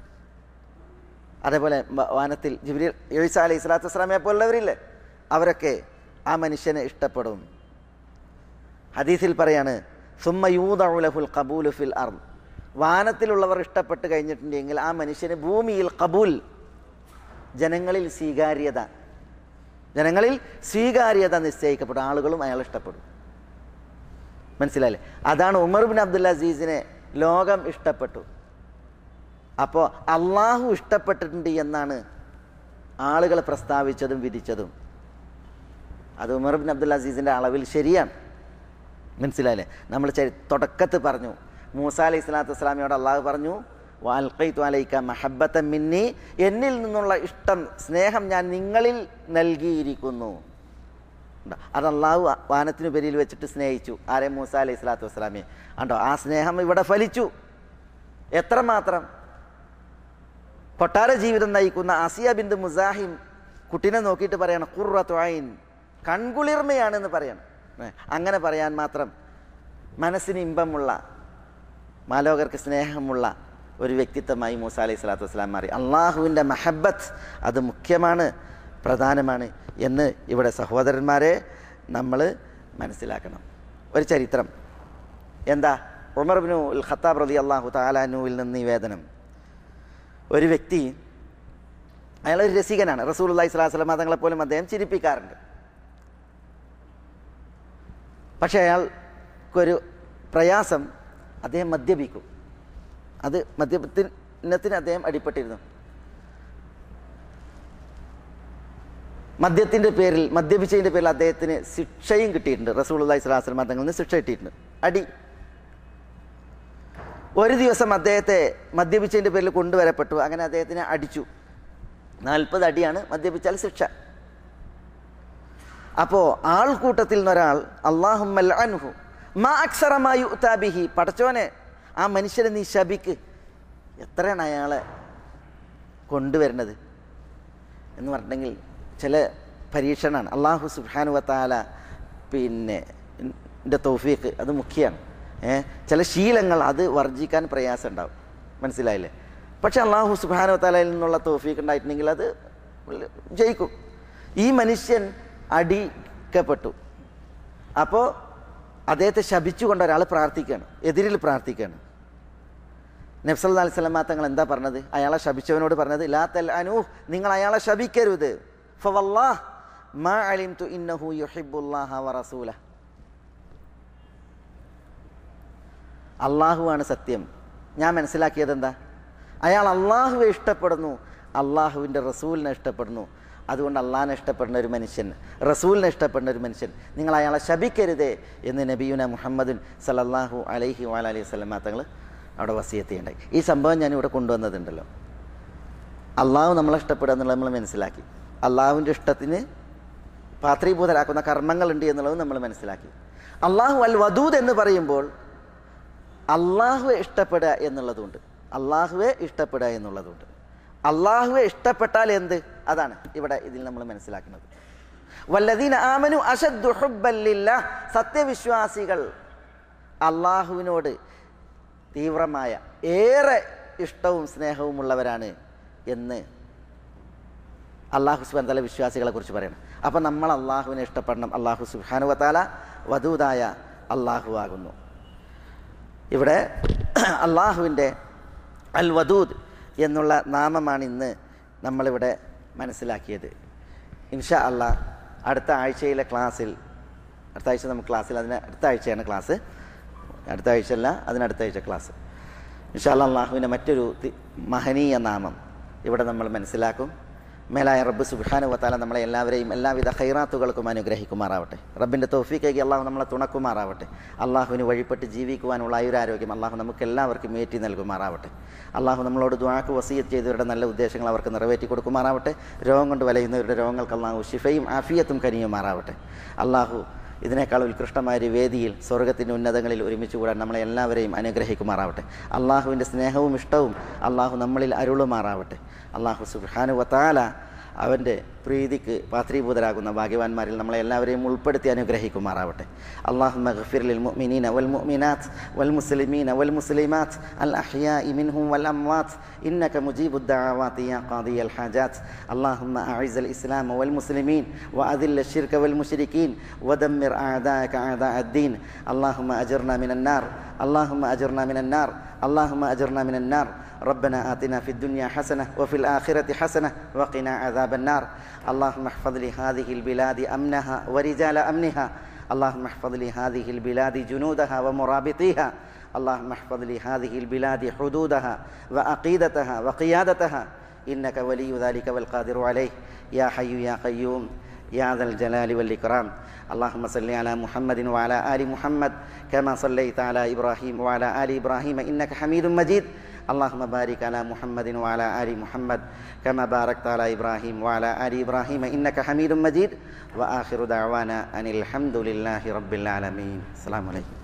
അതേപോലെ വാനത്തിൽ ജിബ്രീൽ, ഈസാ അലൈഹി സ്വലാത്തു വസ്സലാമയെ പോലുള്ളവരില്ലേ, അവരൊക്കെ ആ മനുഷ്യനെ ഇഷ്ടപ്പെടും. ഹദീസിൽ പറയാണ്, സുമ്മ യൂദഉ ലഹുൽ ഖബൂലു ഫിൽ അർദ്, വാനത്തിലുള്ളവർ ഇഷ്ടപ്പെട്ട് കഴിഞ്ഞിട്ടുണ്ടെങ്കിൽ ആ മനുഷ്യന് ഭൂമിയിൽ ഖബൂൽ, ജനങ്ങളിൽ സ്വീകാര്യത, ജനങ്ങളിൽ സ്വീകാര്യത നിശ്ചയിക്കപ്പെടും, ആളുകളും അയാൾ ഇഷ്ടപ്പെടും. മനസ്സിലായില്ലേ? അതാണ് ഉമർ ബിൻ അബ്ദുൽ അസീസിനെ ലോകം ഇഷ്ടപ്പെട്ടു. അപ്പോൾ അള്ളാഹു ഇഷ്ടപ്പെട്ടിട്ടുണ്ട് എന്നാണ് ആളുകൾ പ്രസ്താവിച്ചതും വിധിച്ചതും. അത് ഉമർ ബിൻ അബ്ദുൽ അസീസിൻ്റെ അളവിൽ ശരിയാണ്. മനസ്സിലായില്ലേ? നമ്മൾ തുടക്കത്ത് പറഞ്ഞു, മൂസ അലൈഹി സ്വലാത്തു വസ്സലാമയോട് അള്ളാഹു പറഞ്ഞു, വഅൽഖൈതു അലൈക മഹബ്ബതൻ മിന്നി, എന്നിൽ നിന്നുള്ള ഇഷ്ടം, സ്നേഹം ഞാൻ നിങ്ങളിൽ നൽകിയിരിക്കുന്നു. അത് അള്ളാഹു വാനത്തിനുപരിയിൽ വെച്ചിട്ട് സ്നേഹിച്ചു ആരെ? മൂസ അലൈഹി സ്വലാത്തു വസ്സലാമയെ. കണ്ടോ, ആ സ്നേഹം ഇവിടെ ഫലിച്ചു. എത്രമാത്രം! കൊട്ടാര ജീവിതം നയിക്കുന്ന ആസിയ ബിന്ത് മുസാഹിം കുട്ടിനെ നോക്കിയിട്ട് പറയണം, ഖുർറത്തു ഐൻ, കൺകുളിർമയാണെന്ന് പറയണം. അങ്ങനെ പറയാൻ മാത്രം മനസ്സിന് ഇമ്പമുള്ള, മാലോകർക്ക് സ്നേഹമുള്ള ഒരു വ്യക്തിത്വമായി മൂസ അലൈഹി സ്വലാത്തു വസ്സലാം മാറി. അള്ളാഹുവിൻ്റെ മഹബത്ത് അത് മുഖ്യമാണ്, പ്രധാനമാണ് എന്ന് ഇവിടെ സഹോദരന്മാരെ നമ്മൾ മനസ്സിലാക്കണം. ഒരു ചരിത്രം എന്താ? ഉമർ ഇബ്നു അൽ ഖത്താബ് റളിയല്ലാഹു തആല അൻഹുവിൽ നിന്ന് നിവേദനം. ഒരു വ്യക്തി, അയാളൊരു രസികനാണ്, റസൂലുള്ളാഹി സ്വല്ലല്ലാഹു അലൈഹി വസല്ലം തങ്ങളെ പോലും അദ്ദേഹം ചിരിപ്പിക്കാറുണ്ട്. പക്ഷേ അയാൾക്കൊരു പ്രയാസം, അദ്ദേഹം മദ്യപിക്കും. അത് മദ്യപത്തിന് അദ്ദേഹം അടിപ്പെട്ടിരുന്നു. മദ്യത്തിൻ്റെ പേരിൽ, മദ്യപിച്ചതിൻ്റെ പേരിൽ അദ്ദേഹത്തിന് ശിക്ഷയും കിട്ടിയിട്ടുണ്ട്. റസൂലുള്ളാഹി സ്വല്ലല്ലാഹു അലൈഹി വസല്ലം തങ്ങളിൽ നിന്ന് ശിക്ഷ കിട്ടിയിട്ടുണ്ട്, അടി. ഒരു ദിവസം അദ്ദേഹത്തെ മദ്യപിച്ചതിൻ്റെ പേരിൽ കൊണ്ടുവരപ്പെട്ടു. അങ്ങനെ അദ്ദേഹത്തിനെ അടിച്ചു. നാൽപ്പത് അടിയാണ് മദ്യപിച്ചാൽ ശിക്ഷ. അപ്പോൾ ആൾക്കൂട്ടത്തിൽ നിന്നൊരാൾ, അല്ലാഹുമ്മ ലഅൻഹു മാ അക്സറ മാ യുഅ്താ ബിഹി, പടച്ചോനെ ആ മനുഷ്യനെ നീ ശപിക്ക്, എത്രയാണ് അയാളെ കൊണ്ടുവരുന്നത് എന്ന് പറഞ്ഞിട്ടുണ്ടെങ്കിൽ ചില പരീക്ഷണമാണ്. അള്ളാഹു സുബ്ഹാനഹു വ തആല പിന്നെ ൻ്റെ തൗഫീഖ് അത് മുഖ്യമാണ്. ഏഹ് ചില ശീലങ്ങൾ അത് വർജിക്കാൻ പ്രയാസം ഉണ്ടാവും. മനസ്സിലായില്ലേ? പക്ഷെ അള്ളാഹു സുബ്ഹാനഹു വ തആലയിൽ നിന്നുള്ള തൗഫീഖ് ഉണ്ടായിട്ടുണ്ടെങ്കിൽ അത് ജയിക്കും. ഈ മനുഷ്യൻ അടിക്കപ്പെട്ടു. അപ്പോൾ അദ്ദേഹത്തെ ശപിച്ചുകൊണ്ട് ഒരാൾ പ്രാർത്ഥിക്കുകയാണ്, എതിരിൽ പ്രാർത്ഥിക്കുകയാണ്. നബി സല്ലല്ലാഹു അലൈഹി വസല്ലം തങ്ങൾ എന്താ പറഞ്ഞത്? അയാളെ ശപിച്ചവനോട് പറഞ്ഞത് ലാ തൽഅനൂ, നിങ്ങൾ അയാളെ ശപിക്കരുത്. ഫവല്ലാഹ് മാ അലിംതു ഇന്നഹു യുഹിബ്ബുല്ലാഹ വറസൂലഹ, അള്ളാഹുവാണ് സത്യം, ഞാൻ മനസ്സിലാക്കിയത് എന്താ, അയാൾ അള്ളാഹുവെ ഇഷ്ടപ്പെടുന്നു, അള്ളാഹുവിൻ്റെ റസൂലിനെ ഇഷ്ടപ്പെടുന്നു. അതുകൊണ്ട് അള്ളാഹിനെ ഇഷ്ടപ്പെടുന്ന ഒരു മനുഷ്യൻ, റസൂലിനെ ഇഷ്ടപ്പെടുന്ന ഒരു മനുഷ്യൻ, നിങ്ങൾ അയാളെ ശപിക്കരുതേ എന്ന് നബിയുന മുഹമ്മദുൻ സല്ലല്ലാഹു അലൈഹി വഅലൈഹി വസല്ലം തങ്ങൾ അവിടെ വസിയത്ത് ചെയ്യണ്ടായി. ഈ സംഭവം ഞാനിവിടെ കൊണ്ടുവന്നതുണ്ടല്ലോ. അള്ളാഹു നമ്മളെ ഇഷ്ടപ്പെടുക എന്നുള്ളത് നമ്മൾ മനസ്സിലാക്കി, അള്ളാഹുവിൻ്റെ ഇഷ്ടത്തിന് പാത്രീഭൂതരാക്കുന്ന കർമ്മങ്ങളുണ്ട് എന്നുള്ളത് നമ്മൾ മനസ്സിലാക്കി. അള്ളാഹു അൽ വദൂദ് എന്ന് പറയുമ്പോൾ അള്ളാഹുവെ ഇഷ്ടപ്പെടുക എന്നുള്ളതുണ്ട്, അള്ളാഹുവെ ഇഷ്ടപ്പെടുക എന്നുള്ളതുണ്ട്. അള്ളാഹുവെ ഇഷ്ടപ്പെട്ടാൽ എന്ത്, അതാണ് ഇവിടെ ഇതിൽ നമ്മൾ മനസ്സിലാക്കുന്നത്. വല്ലദീന ആമനു അശദ്ദു ഹുബ്ബൻ ലില്ലാഹ്, സത്യവിശ്വാസികൾ അള്ളാഹുവിനോട് തീവ്രമായ ഏറെ ഇഷ്ടവും സ്നേഹവുമുള്ളവരാണ് എന്ന് അള്ളാഹു സുബ്ഹാനഹു വ തആല വിശ്വാസികളെ കുറിച്ച് പറയണം. അപ്പം നമ്മൾ അള്ളാഹുവിനെ ഇഷ്ടപ്പെടണം. അള്ളാഹു സുബ്ഹാനഹു വ തആല വദൂദായ അള്ളാഹു ആകുന്നു. ഇവിടെ അള്ളാഹുവിൻ്റെ അൽ വദൂദ് എന്നുള്ള നാമമാണ് ഇന്ന് നമ്മളിവിടെ മനസ്സിലാക്കിയത്. ഇൻഷാ അള്ളാഹ് അടുത്ത ആഴ്ചയിലെ ക്ലാസ്സിൽ, അടുത്ത ആഴ്ച നമുക്ക് ക്ലാസ്സിൽ, അതിന് അടുത്ത ആഴ്ചയാണ് ക്ലാസ്, അടുത്ത ആഴ്ചയല്ല അതിനടുത്ത ആഴ്ച ക്ലാസ്. ഇൻഷാ അള്ളാഹ് അള്ളാഹുവിൻ്റെ മറ്റൊരു മഹനീയ നാമം ഇവിടെ നമ്മൾ മനസ്സിലാക്കും. മേലായ റബ്ബ് സുബ്ഹാനഹു വ തആല നമ്മളെ എല്ലാവരെയും എല്ലാവിധ ഖൈറാത്തുകൾക്കും അനുഗ്രഹിക്കുമാറാവട്ടെ. റബ്ബിൻ്റെ തൗഫീഖേക്ക് അള്ളാഹു നമ്മളെ തുണക്കുമാറാവട്ടെ. അള്ളാഹുവിന് വഴിപ്പെട്ട് ജീവിക്കുവാനുള്ള ആയുരാരോഗ്യം അള്ളാഹു നമുക്ക് എല്ലാവർക്കും ഏറ്റി നൽകുമാറാവട്ടെ. അള്ളാഹു നമ്മളോട് ദുആക്ക് വസിയത്ത് ചെയ്തവരുടെ നല്ല ഉദ്ദേശങ്ങൾ അവർക്ക് നിറവേറ്റി കൊടുക്കുമാറാവട്ടെ. രോഗം കൊണ്ട് വലയുന്നവരുടെ രോഗങ്ങൾക്ക് അള്ളാഹു ശിഫയും ആഫിയത്തും കനിയുമാറാവട്ടെ. അള്ളാഹു ഇതിനേക്കാൾ ഉത്കൃഷ്ടമായ ഒരു വേദിയിൽ സ്വർഗത്തിൻ്റെ ഉന്നതങ്ങളിൽ ഒരുമിച്ച് കൂടാൻ നമ്മളെ എല്ലാവരെയും അനുഗ്രഹിക്കുമാറാവട്ടെ. അള്ളാഹുവിൻ്റെ സ്നേഹവും ഇഷ്ടവും അള്ളാഹു നമ്മളിൽ അരുളുമാറാവട്ടെ. അള്ളാഹു സുബ്ഹാനഹു വ തആല അവൻ്റെ പ്രീതിക്ക് പാത്രീഭൂതരാകുന്ന ഭാഗ്യവാന്മാരിൽ നമ്മളെ എല്ലാവരെയും ഉൾപ്പെടുത്തി അനുഗ്രഹിക്കുമാറാവട്ടെ. അല്ലാഹുമ്മ ഗ്ഫിർ ലിൽ മുഅ്മിനീന വൽ മുഅ്മിനാത്ത് വൽ മുസ്ലിമീന വൽ മുസ്ലിമാത്ത് അൽ അഹ്യാഇ മിൻഹും വൽ അംവാത്ത് ഇന്നക മുജീബുദ് ദഅവാതി യാ ഖാദിയൽ ഹാജാത്ത്. അല്ലാഹുമ്മ അഇസ്ൽ ഇസ്ലാമ വൽ മുസ്ലിമീൻ വഅദിൽ അശ്ശിർക വൽ മുശ്രികീൻ വദമ്മിർ അഅദാഅക അഅദാഅദ്ദീൻ. അല്ലാഹുമ്മ അജിർനാ മിനൻ നാർ اللهم أجرنا من النار اللهم أجرنا من النار ربنا آتنا في الدنيا حسنة وفي الآخرة حسنة وقنا عذاب النار. اللهم احفظ لهذه البلاد أمنها ورجال أمنها. اللهم احفظ لهذه البلاد جنودها ومرابطيها. اللهم احفظ لهذه البلاد حدودها وعقيدتها وقيادتها إنك ولي ذلك والقادر عليه يا حي يا قيوم يا ذا الجلال والإكرام. اللهم صل على محمد وعلى آل محمد كما صليت على إبراهيم وعلى آل إبراهيم إنك حميد مجيد. اللهم بارك على محمد وعلى آل محمد كما باركت على إبراهيم وعلى آل إبراهيم إنك حميد مجيد. وآخر دعوانا أن الحمد لله رب العالمين. السلام عليكم.